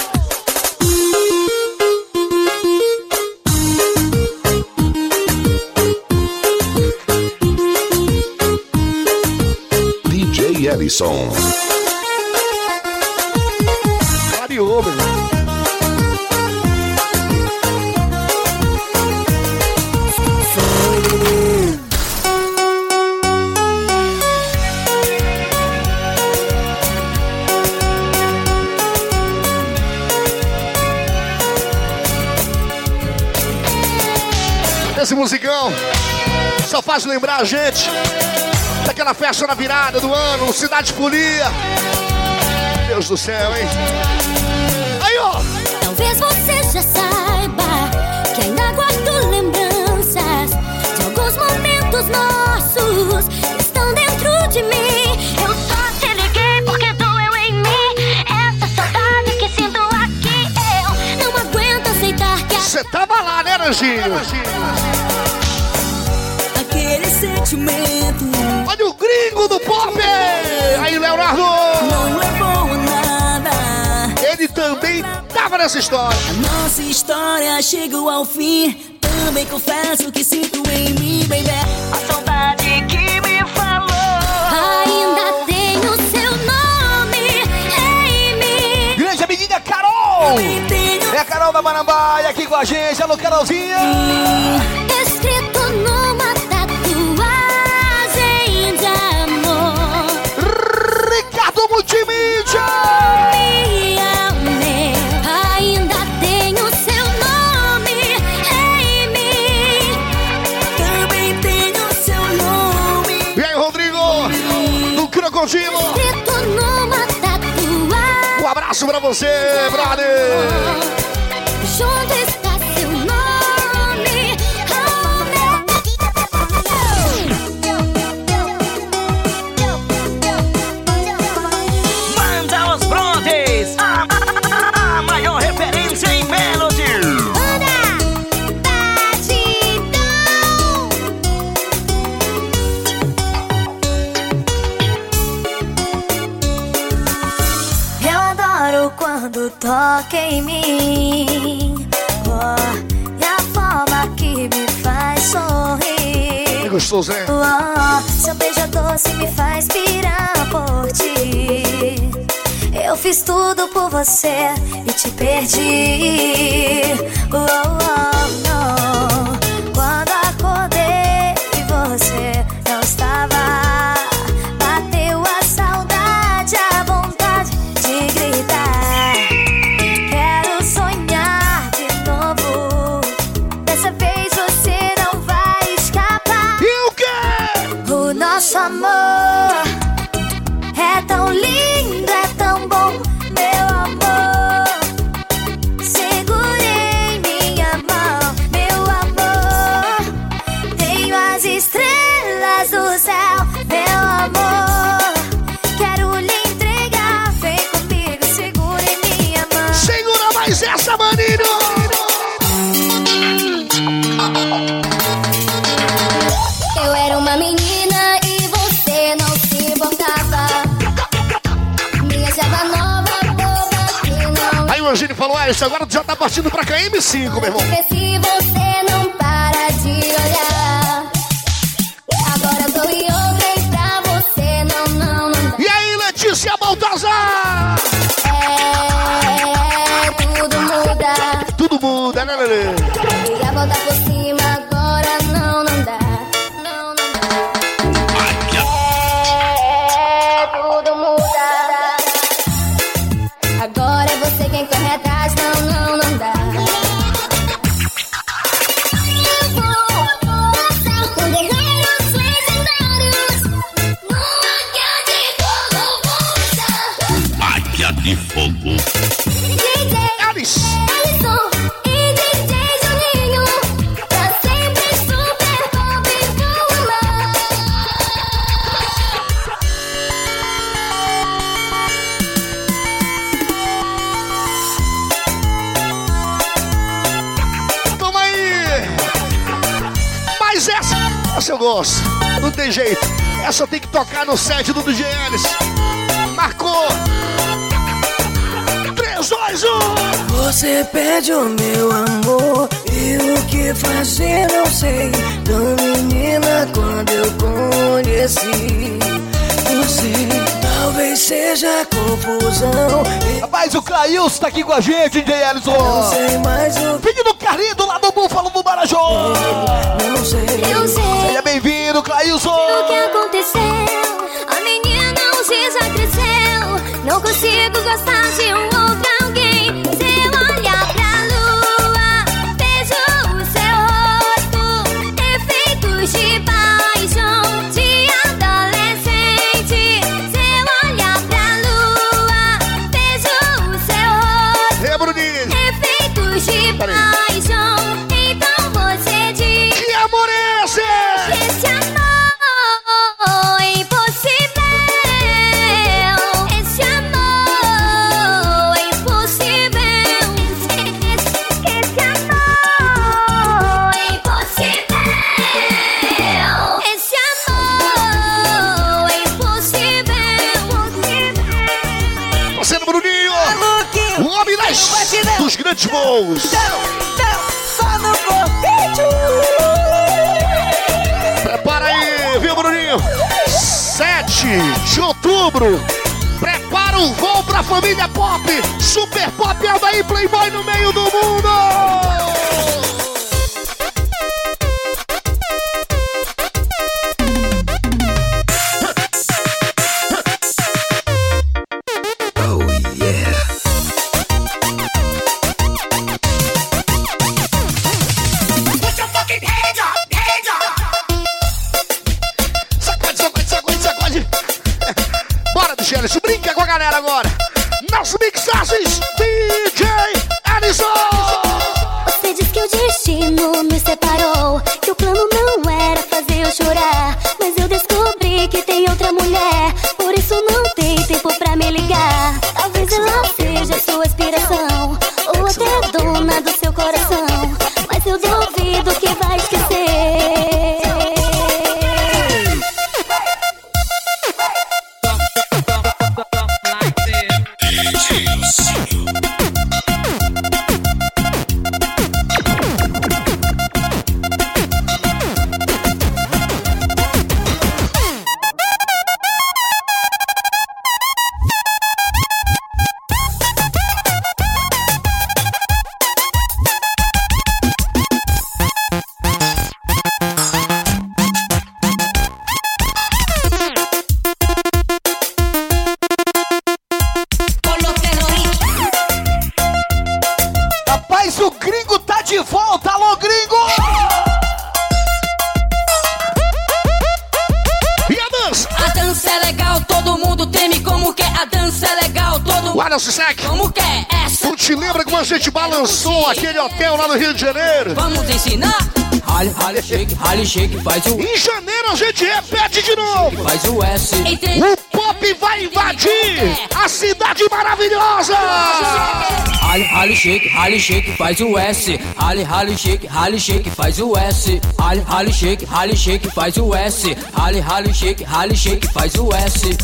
D J Ellison.
Clareou, meu irmão. Esse musicão só faz lembrar a gente daquela festa na virada do ano, no Cidade Folia. Deus do céu, hein? Aí, ó!
Talvez você já saiba que ainda guardo lembranças de alguns momentos nossos que estão dentro de mim. Eu só te liguei porque doeu em mim essa saudade que sinto aqui. Eu não aguento aceitar que a...
Você tava lá, né, Anjinho?
Aquele sentimento.
Olha o gringo do pop! Aí, Leonardo!
Não levou nada.
Ele também tava nessa história.
A nossa história chegou ao fim. Também confesso que sinto em mim, baby, a saudade que me falou. Ainda tenho seu nome em mim.
Grande amiguinha Carol! É a Carol da Marambaia aqui com a gente. Alô, Carolzinha!
Escrito numa tatuagem de amor.
Ricardo Multimídia!
Me amei. Ainda tenho seu nome em mim. Também tenho seu nome.
E aí, Rodrigo? Do Crocodilo!
Escrito numa tatuagem.
Um abraço pra você, brother!
Junto está seu nome.
Manda os Brontes, a, a, a maior referência em Melody.
Eu adoro quando toca em mim, oh, e a forma que me faz sorrir.
É gostoso, né?
Oh, seu beijo doce me faz pirar por ti. Eu fiz tudo por você e te perdi. Oh, oh, não. Quando acordei e você não estava, bateu a saudade, a vontade de gritar. Quero sonhar de novo. Dessa vez você não vai escapar.
E o quê?
O nosso amor é tão lindo, é tão bom, meu amor. Segurei minha mão, meu amor. Tenho as estrelas do céu, meu amor. Quero lhe entregar, vem comigo, segure minha mão.
Segura mais essa, maninho!
Eu era uma menina e você não se importava. Me achava nova, boba, que não.
Aí o Angine falou, ah, isso agora tu já tá partindo pra K M cinco, meu irmão.
Se você não para de olhar, agora eu tô
bebê.
Queria voltar por cima, agora não, não dá. Não, não dá. É, tudo muda. Agora é você quem corre atrás, não, não, não dá. Com guerreiros legendários, numa
Águia de fogo.
D J Alisson e D J Juninho, pra sempre super pop voar.
Toma aí! Mas essa, essa eu gosto. Não tem jeito. Essa tem que tocar no set do D J Ellis. Marcou! três, dois, um!
Você pede o meu amor e o que fazer não sei. Tão menina quando eu conheci você, talvez seja confusão.
Rapaz, o Clailson tá aqui com a gente, D J Ellison.
Não sei mais o
Filho do Carlinho lá do Búfalo do Marajó.
Não sei,
Eu sei
Seja bem-vindo, Clailson.
o que aconteceu. A menina não se já cresceu. Não consigo gostar de um outro alguém. Se eu olhar pra lua, vejo o seu rosto. Efeitos de paixão de adolescente. Se eu olhar pra lua, vejo o seu rosto.
Ei, Bruninho!
Efeitos de
Peraí.
paixão. Então você diz:
Que amor é esse?
esse amor é impossível. Esse amor é impossível. Esse amor é impossível. Esse amor é impossível.
Parceiro Bruninho! O homem das, dos grandes voos!
só no cortejo.
Prepara aí, viu, Bruninho? sete de outubro. Prepara o voo pra família Pop. Super Pop Aldaí Playboy no meio do mundo. Sacode, sacode, sacode, sacode. Bora, D J Ellis, brinca com a galera agora. Nas mixagens, D J Ellison.
Você diz que o destino me separou, que o plano não era fazer eu chorar. Mas eu descobri que tem outra mulher, por isso não tem tempo pra me ligar. Talvez ela seja sua inspiração, ou até dona do seu coração. Mas eu duvido que vai esquecer.
Rapaz, o gringo tá de volta. Alô, gringo!
E a dança?
A dança é legal, todo mundo teme como quer. A dança é legal, todo mundo
Guarda, Sissek.
como quer. Essa
Tu te lembra como a gente balançou aquele hotel lá no Rio de Janeiro?
vamos ensinar.
Rally, rally, shake, rally, shake, faz o...
Em janeiro a gente repete de novo.
Faz o S.
O pop vai invadir a cidade maravilhosa.
Rally, rally, shake, rally, shake, faz o S. Rally, rally, shake, rally, shake, faz o S. Rally, rally, shake, rally, shake, faz o S. Rally, rally, shake, rally, shake, faz o S.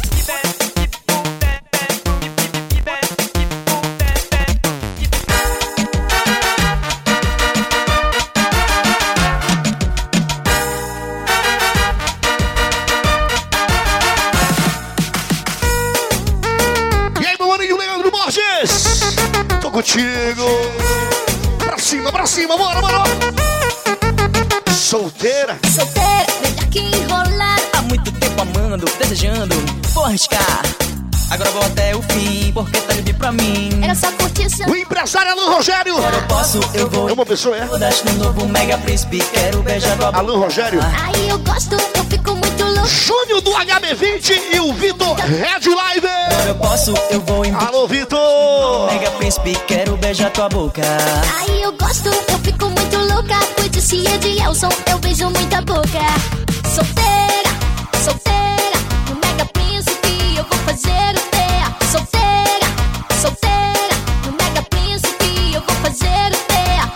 E aí, meu maninho Leandro Borges? Tô contigo. Pra cima, pra cima, bora, bora, bora. Solteira.
Solteira, melhor que enrolar.
Há muito tempo amando, desejando, vou arriscar. Agora vou até o fim, porque tá livre pra mim.
Era só curtir seu...
O empresário Alan Rogério.
Agora eu posso, eu vou.
É uma pessoa, é?
Vou dar no novo Mega Príncipe, quero beijar tua boca.
Alan Rogério.
Aí eu gosto, eu fico muito louco.
Júnior do H B vinte e o Vitor Red Live.
Agora eu posso, eu vou em...
Alô, Vitor.
Mega Príncipe, quero beijar tua boca.
Aí eu gosto, eu fico muito louca. Cuide se é de Elson, eu beijo muita boca. Solteira, solteira, no Mega Príncipe eu vou fazer o T A. Solteira, solteira, no Mega Príncipe eu vou fazer o T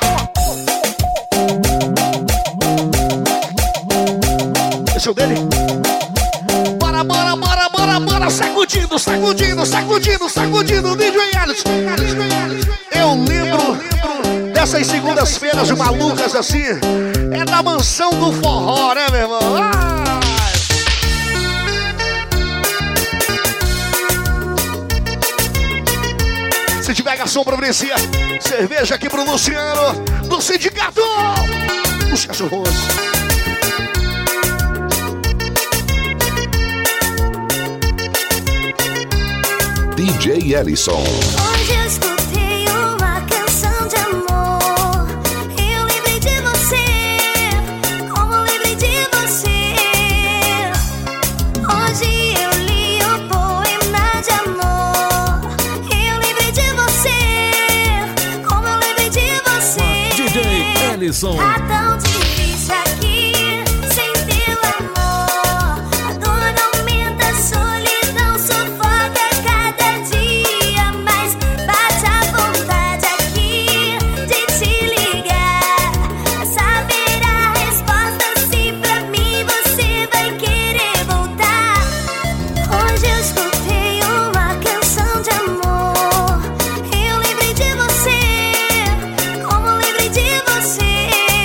A.
Esse é o dele? Bora, bora, bora, bora, bora, sacudindo, sacudindo, sacudindo, sacudindo, D J Alex. Eu lembro dessas segundas-feiras malucas assim, é da mansão do forró, né, meu irmão? Ah! Se tiver garçom, providencia cerveja aqui pro Luciano, do sindicato, os cachorros.
D J Ellison.
Hoje eu escutei uma canção de amor. Eu lembrei de você, como lembrei de você. Hoje eu li o poema de amor. Eu lembrei de você, como eu lembrei de você.
D J Ellison.
Tá tão difícil aqui sem teu amor. A dor aumenta, a solidão sufoca cada dia mais. Bate a vontade aqui de te ligar, pra saber a resposta se pra mim você vai querer voltar. Hoje eu escutei uma canção de amor. Eu lembrei de você, como lembrei de você.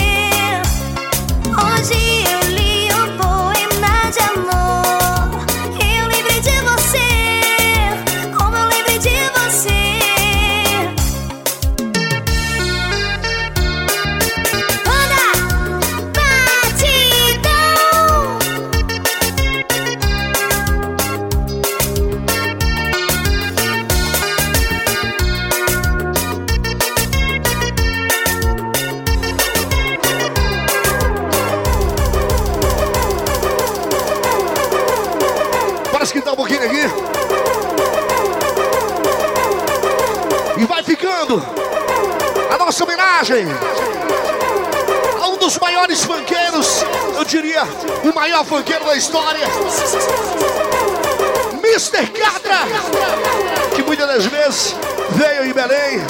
Hoje eu li o poema de amor. Eu lembrei de você, como eu lembrei de você. Toda batidão.
Bora esquentar um pouquinho aqui. E vai ficando a nossa homenagem a um dos maiores funkeiros, eu diria, o maior funkeiro da história, mister Catra, que muitas das vezes veio em Belém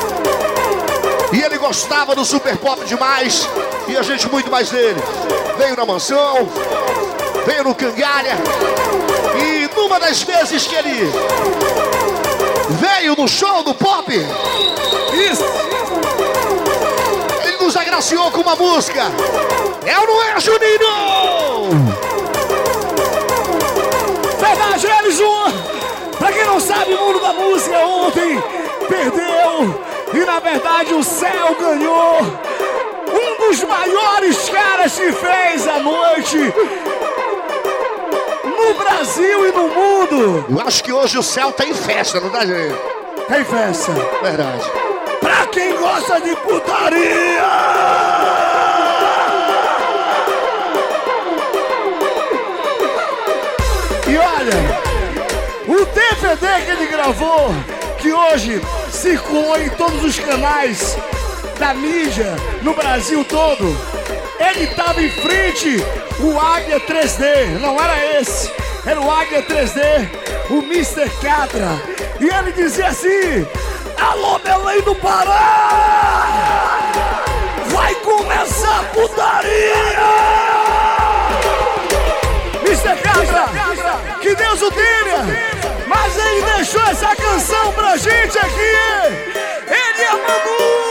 e ele gostava do super pop demais e a gente muito mais dele. Veio na mansão, veio no Cangalha. E numa das vezes que ele veio no show do pop, isso, ele nos agraciou com uma música. É ou não é, Juninho?
Verdade, Ellison. Pra quem não sabe, o mundo da música ontem perdeu. E na verdade o Céu ganhou. Um dos maiores caras que fez a noite no Brasil e no mundo.
Eu acho que hoje o céu tá em festa, não tá, gente?
Tem festa.
Verdade.
Pra quem gosta de putaria. E olha, o D V D que ele gravou, que hoje circulou em todos os canais da mídia no Brasil todo, ele tava em frente o Águia três D, não era esse, era o Águia três D, o mister Catra, e ele dizia assim: alô, Belém do Pará, vai começar a putaria! mister Catra, que Deus o tenha, mas ele deixou essa canção pra gente aqui, ele é Manu!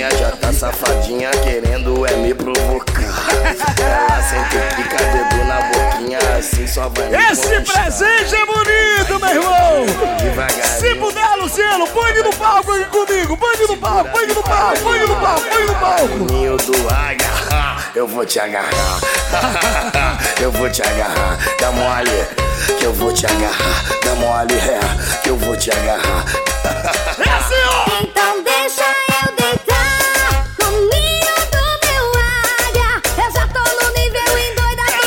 novinha já tá safadinha, querendo é me provocar. Ela sente pica, dedo na boquinha, assim só vai me
Esse
conquistar.
presente é bonito, meu irmão!
Devagarinho.
Se puder, Luciano, põe no palco aqui comigo! Põe no palco, põe no palco, põe no palco, põe no palco!
Ninho do agarrar, eu vou te agarrar. Eu vou te agarrar, dá mole, que eu vou te agarrar. Dá mole, é, que eu vou te agarrar.
Então deixa eu deitar no ninho do meu águia. Eu já tô no nível endoidado.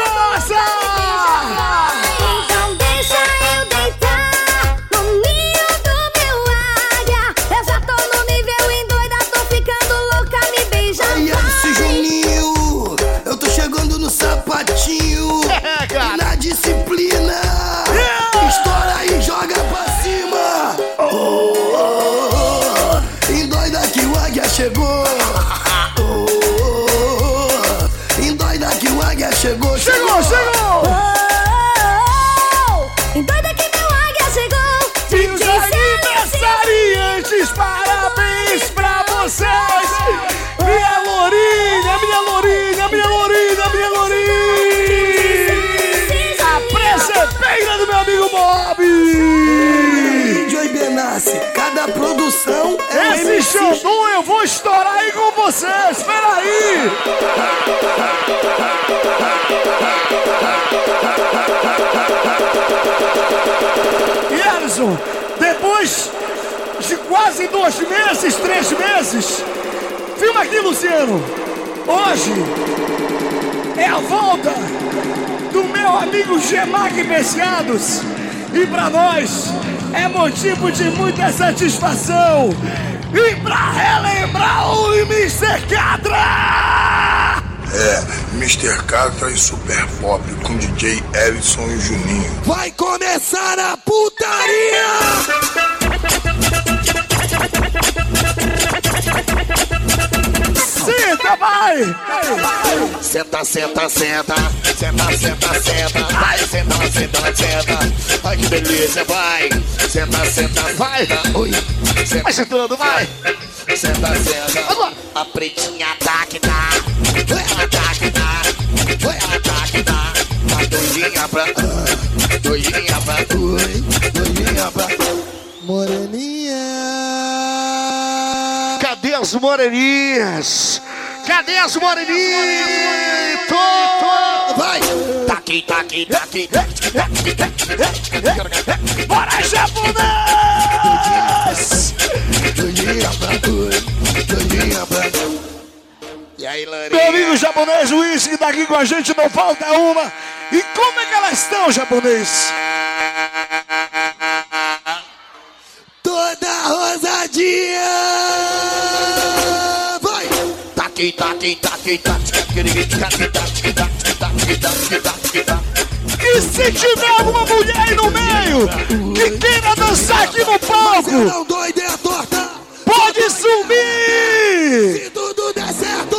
Então deixa eu deitar no ninho do meu águia. Eu já tô no nível endoidado, tô ficando louca, me beija.
Ai, esse Juninho, eu tô chegando no sapatinho. Na disciplina, estoura e joga pra cima. Oh, oh, oh. Endoida que o águia chegou. Oh, oh, oh. Endoida que o águia chegou.
Chegou, chegou!
Oh, oh, oh. Endoida que meu águia chegou.
E os aniversariantes, parabéns pra vocês! Minha lourinha, minha lourinha, minha lourinha, minha lourinha! A presepeira do meu amigo Bob!
Joy Benassi, cada produção é um
Esse
M C.
Xandão eu vou estourar aí com vocês, espera aí! E Alisson, depois de quase dois meses, três meses, filma aqui, Luciano. Hoje é a volta do meu amigo Gemac Pescados. E pra nós é motivo de muita satisfação. E pra relembrar o mister Catra!
É, mister Catra e Super Pop com D J Ellison e Juninho.
Vai começar a putaria!
Senta, vai!
Senta, senta, senta, senta, senta, senta, vai, senta, senta, senta, ai que beleza, vai, senta, senta, vai, oi, vai sentando, vai, senta, senta, a pretinha tá que tá, ela tá que tá, ela tá que tá, tá doidinha pra, doidinha pra, oi, doidinha pra,
moreninha.
Cadê as moreninhas? Cadê as moreninhas? Vai! Taqui, taqui, taqui, taqui, taqui, taqui.
Bora, japonês!
Doidinha pra dois, doidinha pra dois.
E aí, Larinha?
Meu amigo japonês, o uísque tá aqui com a gente, não falta uma. E como é que elas estão, japonês?
Toda rosadinha! Vai!
Taqui, taqui, taqui, taqui, taqui, taqui, taqui, taqui, taqui, taqui.
E se tiver alguma mulher aí no meio que queira dançar aqui no palco,
não doido é a torta!
Pode subir!
Se tudo der certo!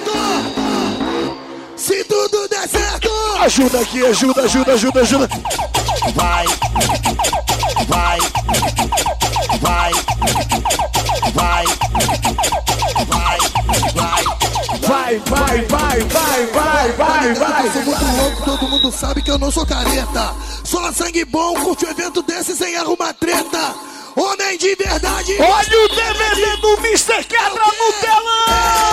Se tudo der certo!
Ajuda aqui, ajuda, ajuda, ajuda, ajuda!
Vai! Vai! Vai! Vai! Vai! Vai!
Vai, vai, vai, vai, vai, vai, vai!
Eu sou muito louco, todo mundo sabe que eu não sou careta. Só sangue bom, curte um evento desse sem arrumar treta. Homem de verdade!
Olha o D V D do mister Catra no telão!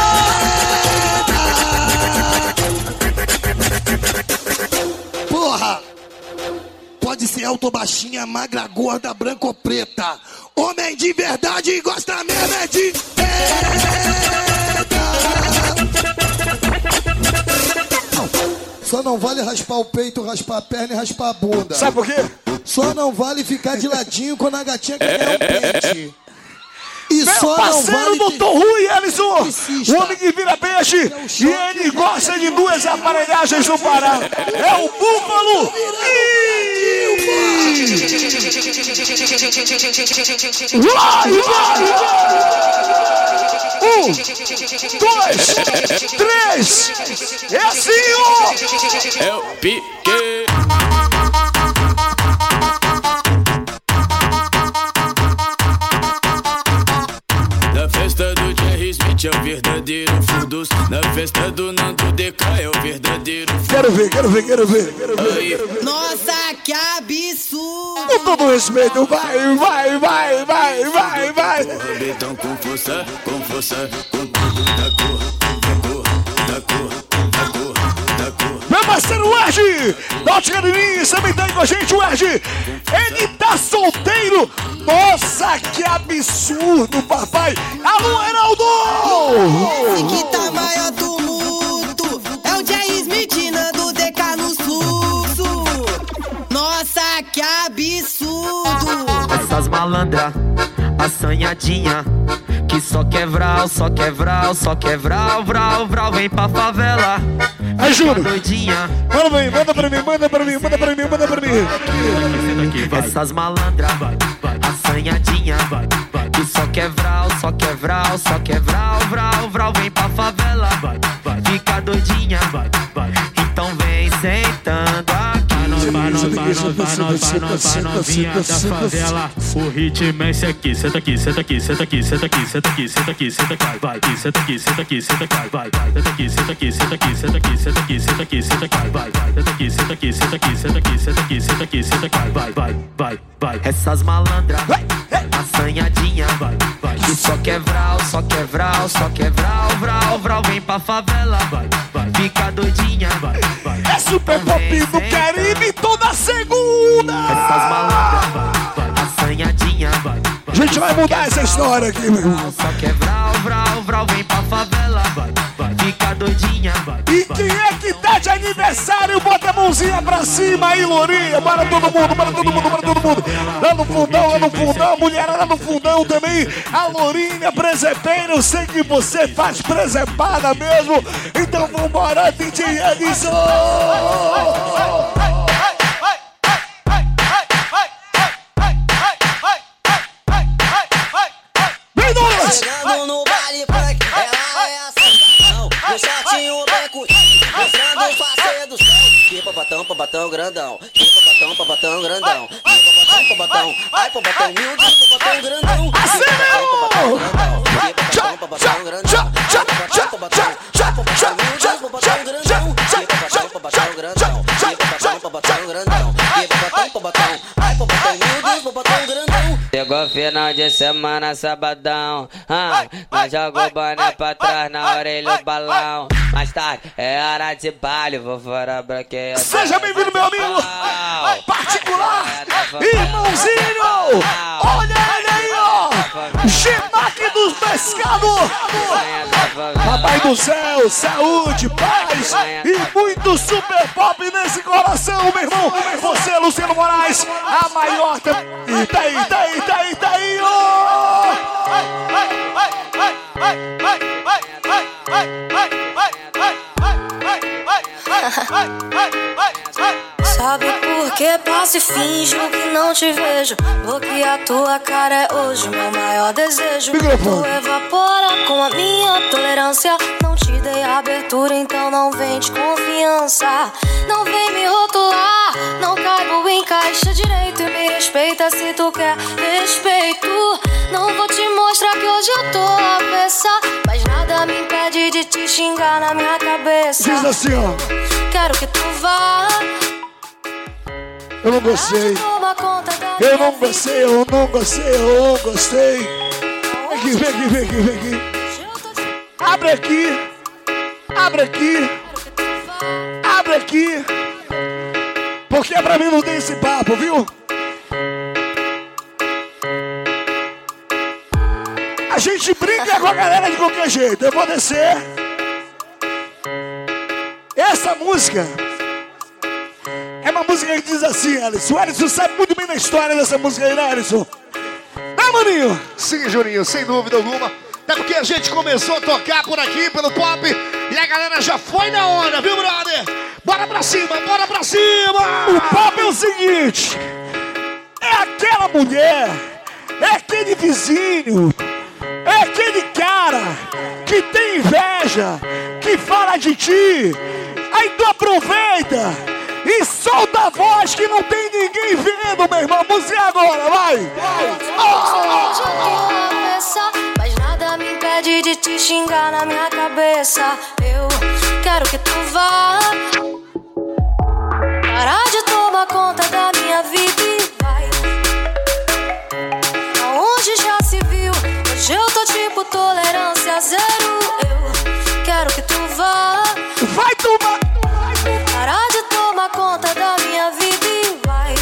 Porra! Pode ser alto, baixinha, magra, gorda, branca ou preta. Homem de verdade gosta mesmo é de... Só não vale raspar o peito, raspar a perna e raspar a bunda.
Sabe por quê?
Só não vale ficar de ladinho quando a gatinha quer ganhar um pente. E
Meu
só
parceiro,
não vale
doutor Rui Ellison, o homem que vira peixe, e ele gosta de duas aparelhagens no Pará. É o Búfalo Um, dois, três, é assim, ó!
É o pique. Da festa do Jerry Smith. beat é o verdadeiro furdus. Na festa do Nando D K é o verdadeiro furdus.
Quero ver, quero ver, quero ver, quero ver.
Nossa, que absurdo!
Com todo respeito, vai, vai, vai, vai, vai, vai.
Rabetão com força, com força, com tudo da cor, da cor, da cor, da cor, da cor.
Meu parceiro Erd, da Ótica Diniz, também tá aí com a gente, o Erd. Ele tá solteiro. Nossa, que absurdo, papai. Alô, Heraldo!
Esse que tá maior tumulto é o Jay Smith, Nando D K no fluxo. Nossa, que absurdo!
Essas malandras, assanhadinha, que só quer vral, só quer vral, só quer vral, vral, vral, vem pra favela.
Aí, Júnior,
doidinha.
Manda pra mim, manda pra mim, manda pra mim, manda pra mim, manda pra mim.
Essas malandras, assanhadinha, que só quer vral, só quer vral, só quer vral, vral, vral, vem pra favela. Fica doidinha, então vem sentando aqui.
Pra nós, pra nós, pra nós, pra nós, pra novinha da favela. O ritmo é esse aqui, senta aqui, senta aqui, senta aqui, senta aqui, senta aqui, senta aqui, senta aqui, vai, senta aqui, senta aqui, senta aqui, vai, senta aqui, senta aqui, senta aqui, senta aqui, senta aqui, senta aqui, senta aqui, vai, senta aqui, senta aqui, senta aqui, senta aqui, senta aqui, senta aqui, senta aqui, vai, vai, vai, vai.
Essas malandras, assanhadinha, que só quer vral, só quer vral, só quer vral, vral, vral, vem pra favela, fica doidinha.
É Super Pop do Caribe toda segunda.
Essas malandras, assanhadinha.
A gente vai mudar essa história aqui, meu irmão.
Só quer vral, vral, vral, vem pra favela, fica doidinha.
E quem é que tá de aniversário? Bota a mãozinha pra cima aí, Lourinha. Bora todo mundo, bora todo mundo, bora todo mundo. Lá no fundão, lá no fundão, mulher lá no fundão também. A Lourinha, presepeira, eu sei que você faz presepada mesmo. Então vambora, D J Edson.
Chegando no baile funk, ela é a sensação. No shortinho branco, mostrando o passeio do céu. Que pabatão, pabatão grandão. Que pabatão, pabatão grandão. Que pabatão, pabatão. Ai, pabatão humilde, pabatão grandão. Que pabatão, pabatão grandão. Que pabatão, pabatão grandão. Que pabatão, pabatão. Ai, pabatão humilde, pabatão grandão. Que pabatão, pabatão grandão. Que pabatão, pabatão grandão. Que pabatão, pabatão. Ai, pabatão humilde, pabatão grandão.
Chegou final de semana, sabadão. Ah, nós jogou o boné pra trás na orelha do balão. Mais tarde é hora de baile, vou fora branqueia.
Seja bem-vindo, meu amigo particular, irmãozinho. Olha ele aí, ó. Gemac dos pescados. Papai do céu, saúde, paz e muito super pop nesse coração, meu irmão. Você, Luciano Moraes, a maior. E tá aí, tá aí, tá aí, tá aí, ó.
Sabe por que passo e finjo que não te vejo? Bloquear tua cara é hoje meu maior desejo. Tu evapora com a minha tolerância. Não te dei abertura, então não vem de confiança. Não vem me rotular, não caibo em caixa direito. E me respeita se tu quer respeito. Não vou te mostrar que hoje eu tô avessa, mas nada me impede de te xingar na minha cabeça.
Diz assim, ó.
Quero que tu vá.
Eu não gostei. Eu não gostei, eu não gostei, eu não gostei. Vem aqui, vem aqui, vem aqui, vem aqui. Abre aqui. Abre aqui. Abre aqui. Porque pra mim não tem esse papo, viu? A gente brinca com a galera de qualquer jeito. Eu vou descer. Essa música é uma música que diz assim, Alisson. O Alisson sabe muito bem da história dessa música aí, né, Alisson? Tá, maninho?
Sim, Juninho, sem dúvida alguma. Até porque a gente começou a tocar por aqui, pelo pop, e a galera já foi na onda, viu, brother? Bora pra cima, bora pra cima!
O pop é o seguinte: é aquela mulher, é aquele vizinho, é aquele cara que tem inveja, que fala de ti. Aí tu aproveita e solta a voz que não tem ninguém vendo, meu irmão. Música agora, vai!
Mas nada me impede pede de te xingar na minha cabeça. Eu quero que tu vá parar de tomar conta da minha vida e vai aonde já se viu. Hoje eu tô tipo tolerância zero. Eu quero que tu vá
vai tomar
parar de tomar conta da minha vida e vai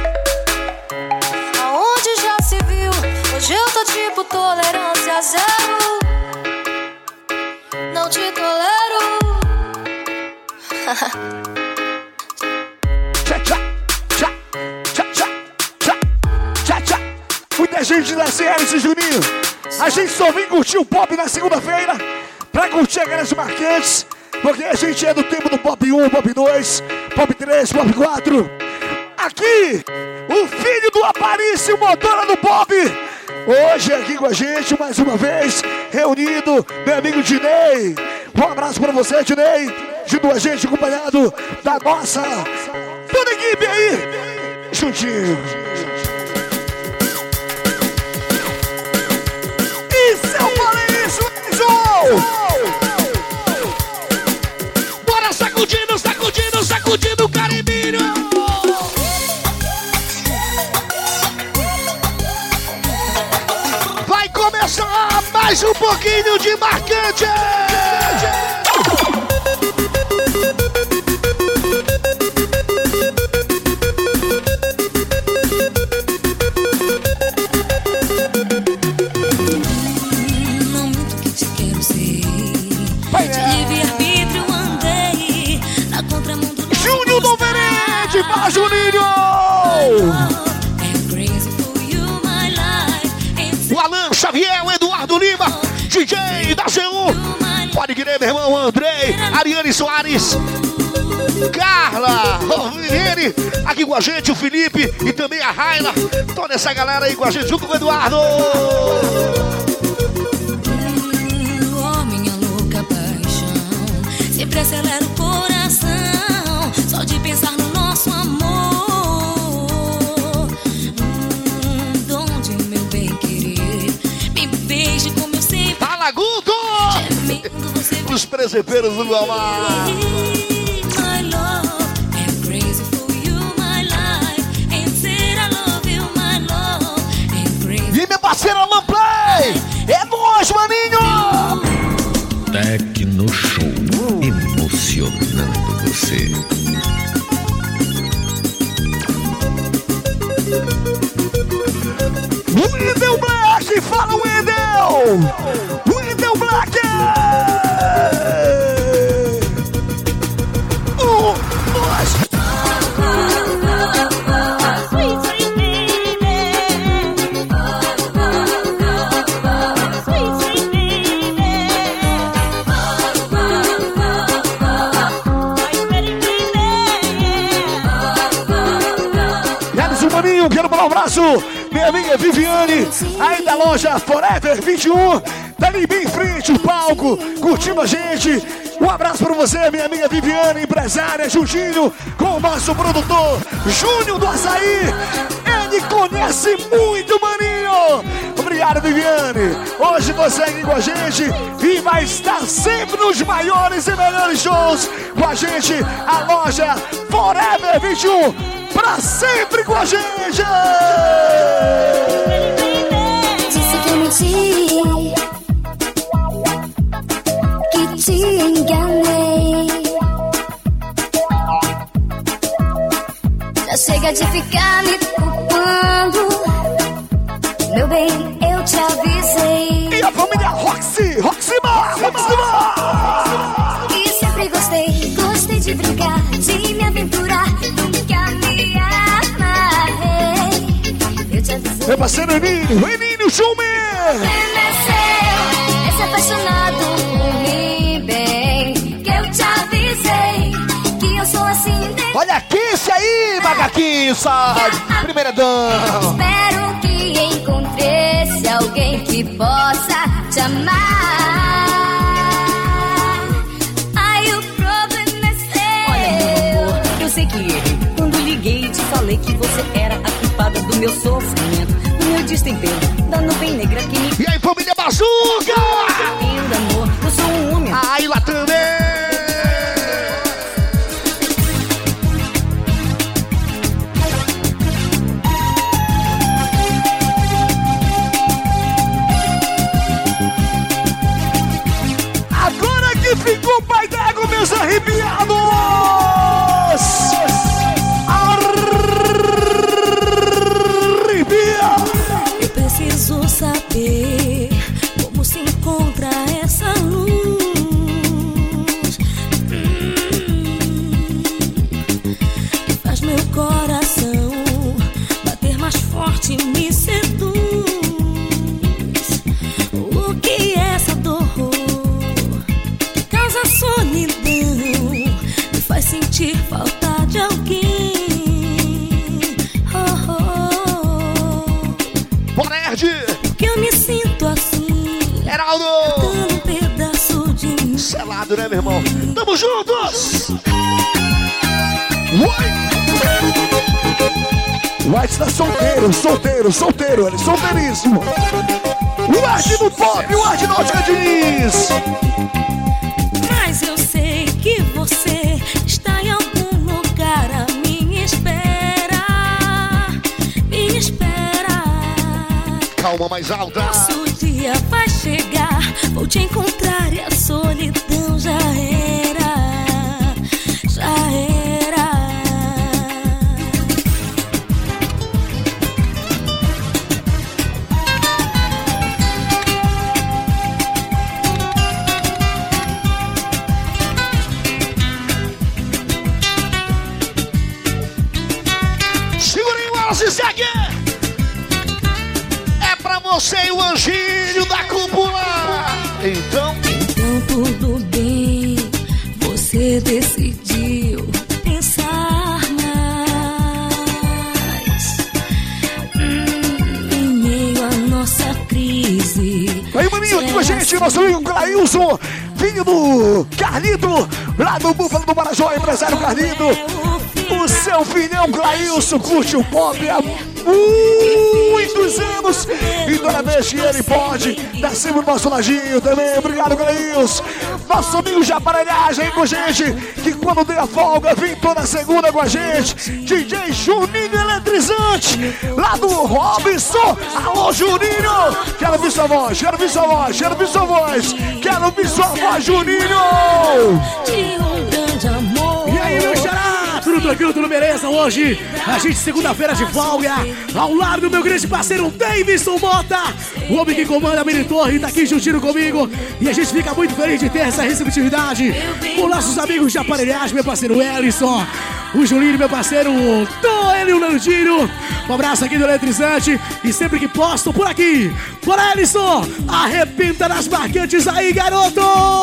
aonde já se viu. Hoje eu tô tipo tolerância zero. Não te tolero.
Tchá, tchá, tchá, tchá, tchá, tchá, tchá, tchá. Muita gente da C L C, Juninho. A gente só vem curtir o pop na segunda-feira pra curtir aquelas marcantes, porque a gente é do tempo do pop um, pop dois, pop três, pop quatro. Aqui, o filho do Aparício, motora do pop. Hoje aqui com a gente, mais uma vez, reunido, meu amigo Dinei. Um abraço pra você, Dinei. Junto a gente, acompanhado da nossa toda a equipe aí, juntinho. E se eu falei isso, João?
Bora sacudindo, sacudindo, sacudindo o carimbinho. Vai começar mais um pouquinho de marcante.
Júnior do Verede, para Juninho!
O Alan Xavier, o Eduardo Lima, D J da G um. Pode crer, meu irmão, Andrei, Ariane Soares, Carla, Rovinieri, aqui com a gente, o Felipe e também a Raila. Toda essa galera aí com a gente, junto com o Eduardo.
Oh, minha louca paixão, sempre acelera o coração, só de pensar no nosso amor. Hum, donde meu bem querer, me beije como eu sempre.
Alagudo! Os presepeiros do Guamar.
E minha parceira Lamplay, é nós, maninho!
Tecno Show, emocionando você.
Wendel Black, fala Wendel! Wendel Black! Um, dois. Maninho, quero mandar um abraço, minha amiga Viviane, aí da loja Forever vinte e um, tá ali bem em frente o palco, curtindo a gente. Um abraço pra você, minha amiga Viviane, empresária, juntinho com o nosso produtor Júnior do Açaí. Ele conhece muito, maninho. Obrigado, Viviane. Hoje você aqui com a gente e vai estar sempre nos maiores e melhores shows com a gente, a loja Forever vinte e um. Pra sempre com a gente!
Disse que eu menti, que te enganei. Já chega de ficar me culpando. Meu bem, eu te avisei.
E a família Roxy, Roxy Mar, Roxy Mar.
E sempre gostei, gostei de brincar, de me aventurar. Nunca me amarrei. Eu te avisei.
Meu parceiro Eninho, Eninho Schumer.
É se apaixonado por mim, bem. Que eu te avisei que eu sou assim. De...
Olha aqui, esse aí, macaquinho, sabe? Primeira dama.
Espero que encontresse alguém que possa te amar. Ai, o problema é seu.
Olha, meu amor, eu sei que errei. Quando liguei e te falei que você era a culpada do meu sofrimento, do meu destempero, da nuvem negra que me...
E aí, família Bazuca! obrigado, né, meu irmão? Tamo juntos!
O White está solteiro, solteiro, solteiro, ele solteiríssimo. O Arte do Pop, o Arte Náutica Diniz.
Mas eu sei que você está em algum lugar à minha espera. Me espera.
Calma, mais alta.
Nosso dia vai chegar, vou te encontrar e a solidão já era. Já era.
Se segue! É pra você e o anjinho da cúpula! Então...
Então tudo bem, você decidiu pensar mais. Hum, em meio à nossa crise.
Aí, maninho, aqui com a gente, nosso amigo Clailson, filho do Carlito, lá do Búfalo do Marajó, empresário Carlito. O seu filhão Clailson curte o pop há muitos anos. E toda vez que ele pode, dá sempre o nosso ladinho também. Obrigado, Clailson. Nosso amigo de aparelhagem aí com a gente, que quando tem a folga, vem toda segunda com a gente. D J Juninho Eletrizante, lá do Robinson. Alô, Juninho. Quero ouvir sua voz, quero ouvir sua voz, quero ouvir sua voz. Quero ouvir sua voz, Juninho.
De um grande amor.
E aí, meu xará? Tudo tranquilo, tudo beleza? Hoje, a gente, segunda-feira de folga, ao lado do meu grande parceiro Davidson Mota, o homem que comanda a Mini Torre, tá aqui juntinho comigo. E a gente fica muito feliz de ter essa receptividade com nossos amigos de aparelhagem, meu parceiro Ellison, o Julinho, meu parceiro Tô, ele e o Landinho. Um abraço aqui do Eletrizante. E sempre que posto por aqui, bora, Ellison, arrebenta nas marcantes aí, garoto!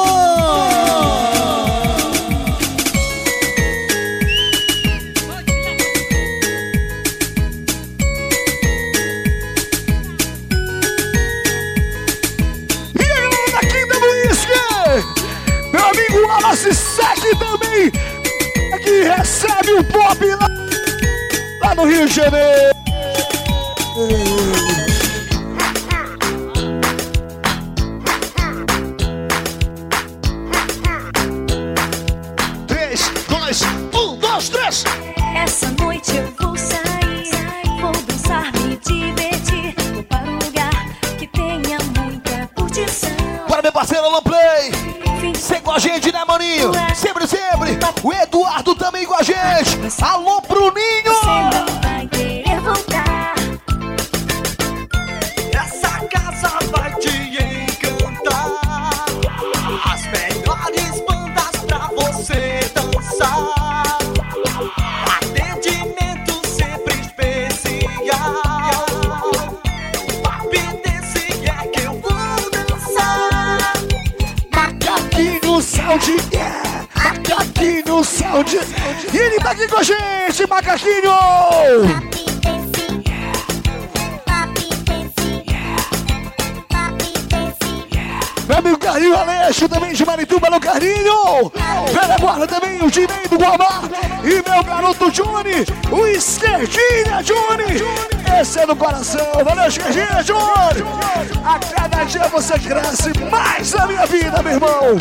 Meu amigo Wallace Sec também, que recebe o pop lá, lá no Rio de Janeiro.
Três, dois, um, dois, três.
Essa noite eu vou sair, vou dançar, me divertir. Vou para um lugar que tenha muita curtição.
Bora, meu parceiro Alô Play. Vem com a gente, né, maninho? Sempre, sempre. O Eduardo também com a gente. Alô, Bruninho.
Você não vai querer voltar.
Essa casa vai te encantar. As melhores bandas pra você dançar. Atendimento sempre especial. Papi desse é que eu vou dançar.
Macaquinho Sound, yeah. Macaquinho Sound. E ele tá aqui com a gente, Macaquinho. Meu amigo Carlinho Aleixo, também de Marituba, no Carlinho. Velha guarda também, o Dinei do Guamá. E meu garoto Johnny, o Esquerdinha Johnny. Esse é do coração, valeu Esquerdinha Johnny. A cada dia você cresce mais na minha vida, meu irmão.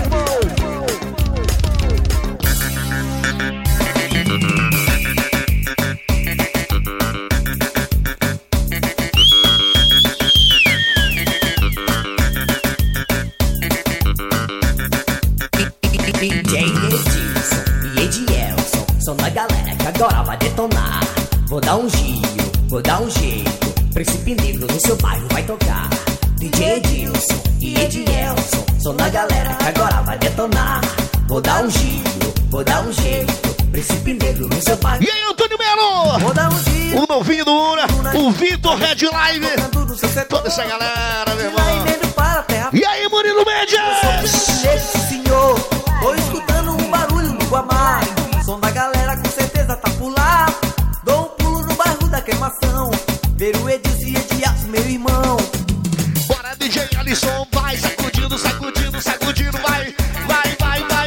D J Edilson e Edielson são da galera que agora vai detonar. Vou dar um giro, vou dar um jeito, Príncipe Negro no seu bairro vai tocar. D J Edilson e Edielson são da galera que agora vai detonar. Vou dar um giro, vou dar um jeito, Príncipe Negro no seu bairro.
E aí, Antônio Melo?
Vou dar um giro,
o novinho do Ura, o Vitor Red Live, toda essa galera, meu irmão. E aí, Murilo Mendes?
Senhor, tô escutando um barulho no Guamá. Som da galera com certeza tá por lá. Dou um pulo no bairro da Queimação, ver o Edilson e Edielson, meu irmão.
Bora, D J Alisson, vai sacudindo, sacudindo, sacudindo, vai, vai, vai, vai.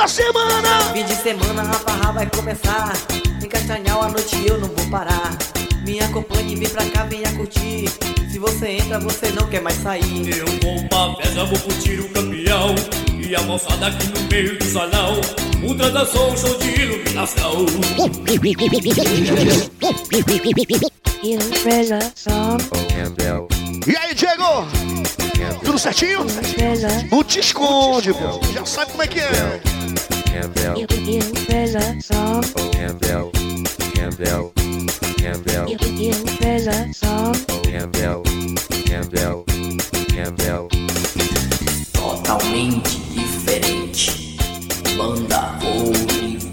da semana.
Fim de semana, raparra vai começar. Em Castanhal, à noite eu não vou parar. Me acompanhe, vem pra cá, venha curtir. Se você entra, você não quer mais sair.
Eu vou pra festa, vou curtir o campeão. E a moçada aqui no meio do salão. Um transação, show de iluminação.
E aí, Diego? Tudo certinho? Não te esconde, pô. Já sabe como é que é.
Totalmente diferente. Banda Oliver.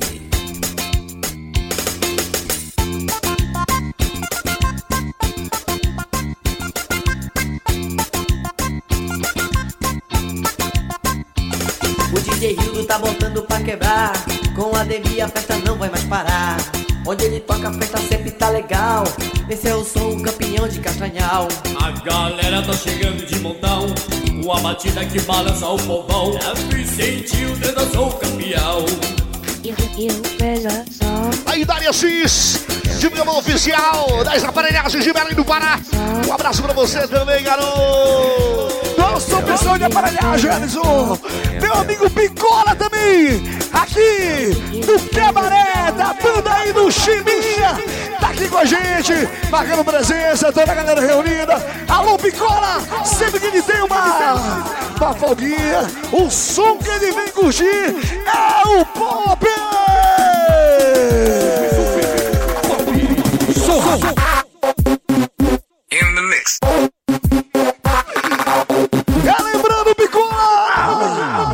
O D J Hildo tá botando pra quebrar. Com a Demi a festa não vai mais parar. Onde ele toca a festa sempre tá legal. Esse é o som, o campeão de Castanhal.
A galera tá chegando de montão. Com a batida que balança o povão. Deve sentir o transação campeão.
Aí, Dália Cis, divulgador oficial das aparelhagens de Belém do Pará. Um abraço pra você também, garoto.
Nossa opção de aparelhagem, Alisson. Meu amigo Picola também, aqui do Cabaré, da banda aí do Chiminha. Tá aqui com a gente, marcando presença, toda a galera reunida. Alô, Picola, sempre que ele tem uma, uma folguinha, o som que ele vem curtir é o Pop!
In the mix.
É lembrando, Picola!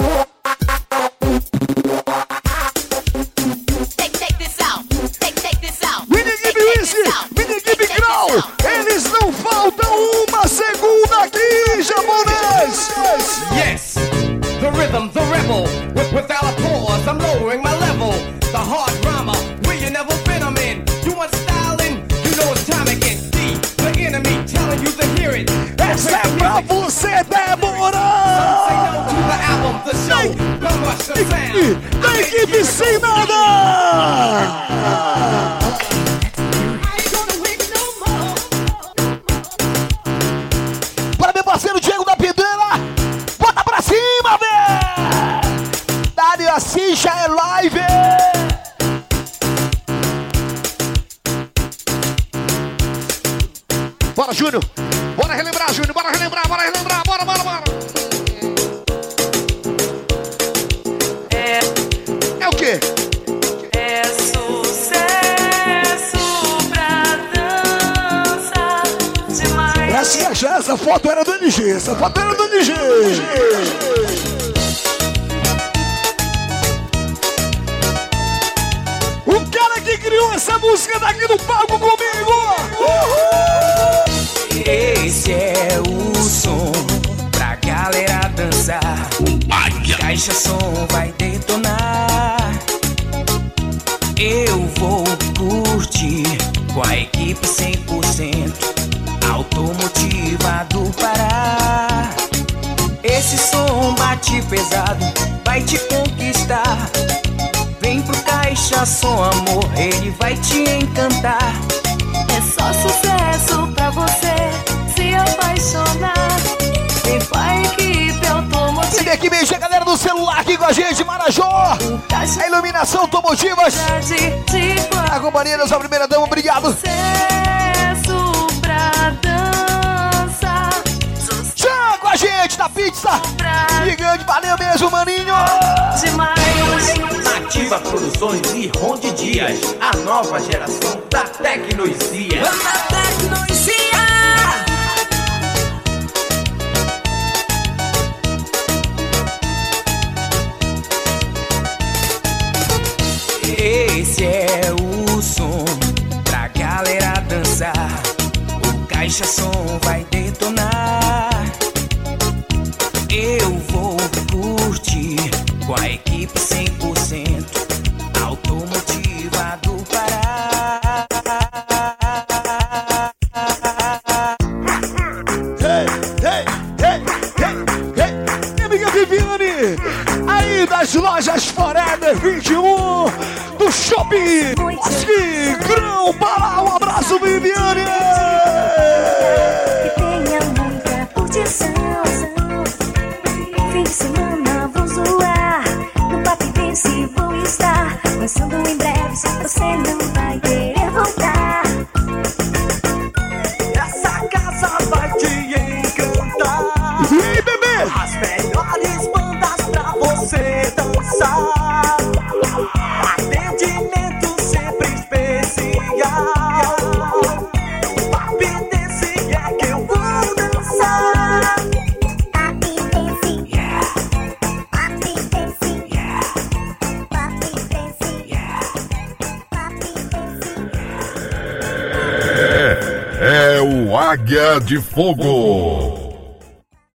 Miniguibe Whisky, Miniguibe Grau, eles não faltam uma segunda aqui, japonês!
Yes, the rhythm, the rebel, with, without a pause, I'm lowering my level. The hard drama, where you never been, I'm in. You want styling, you know it's time again. See, the enemy telling you to hear it.
Essa é pra você, Débora! Da equipe sem nada! Para meu parceiro Diego da Pedreira, bota pra cima, velho! Dário assim já é live!
Bora, Júnior! Bora relembrar, Júnior! Bora relembrar, bora relembrar! Bora, bora, bora!
É...
É o quê?
É sucesso pra dança demais.
Pra se achar, essa foto era do N G, essa foto era do N G. O cara que criou essa música daqui no palco comigo! Uhul!
Esse é o som pra galera dançar. Caixa som vai detonar. Eu vou curtir com a equipe cem por cento automotiva do Pará. Esse som bate pesado, vai te conquistar. Vem pro Caixa Som, amor, ele vai te encantar.
É só sucesso pra você se apaixonar. Vem com a equipe automotiva.
Vem aqui, beijo a galera do celular aqui com a gente, Marajó. A iluminação automotivas. A companhia da sua primeira dama, obrigado.
Sucesso pra dança.
Chama com a gente da pizza. Gigante, valeu mesmo, maninho.
Demais.
Ativa Produções e Ronde Dias, a nova geração da tecnologia.
Da tecnologia.
Esse é o som pra galera dançar. O Caixa Som vai detonar. Eu vou curtir com a equipe cem por cento automotiva do Pará.
Hey, hey, hey, hey, hey. Minha amiga Viviane, aí das lojas Forever vinte e um, do Shopping Bosque Grão Pará. Um abraço, Viviane!
Que tenha muita curtição. Fim de semana vou zoar, no Papi Dance vou estar, lançando em breve, você não vai querer voltar.
Essa casa vai te encantar.
E aí, bebê?
As melhores bandas pra você dançar. Atendimento sempre especial. Papi Dance é que eu vou dançar.
Papi Dance, yeah. Papi Dance, yeah. Papi Dance, yeah. Papi Dance.
É, é o Águia de Fogo.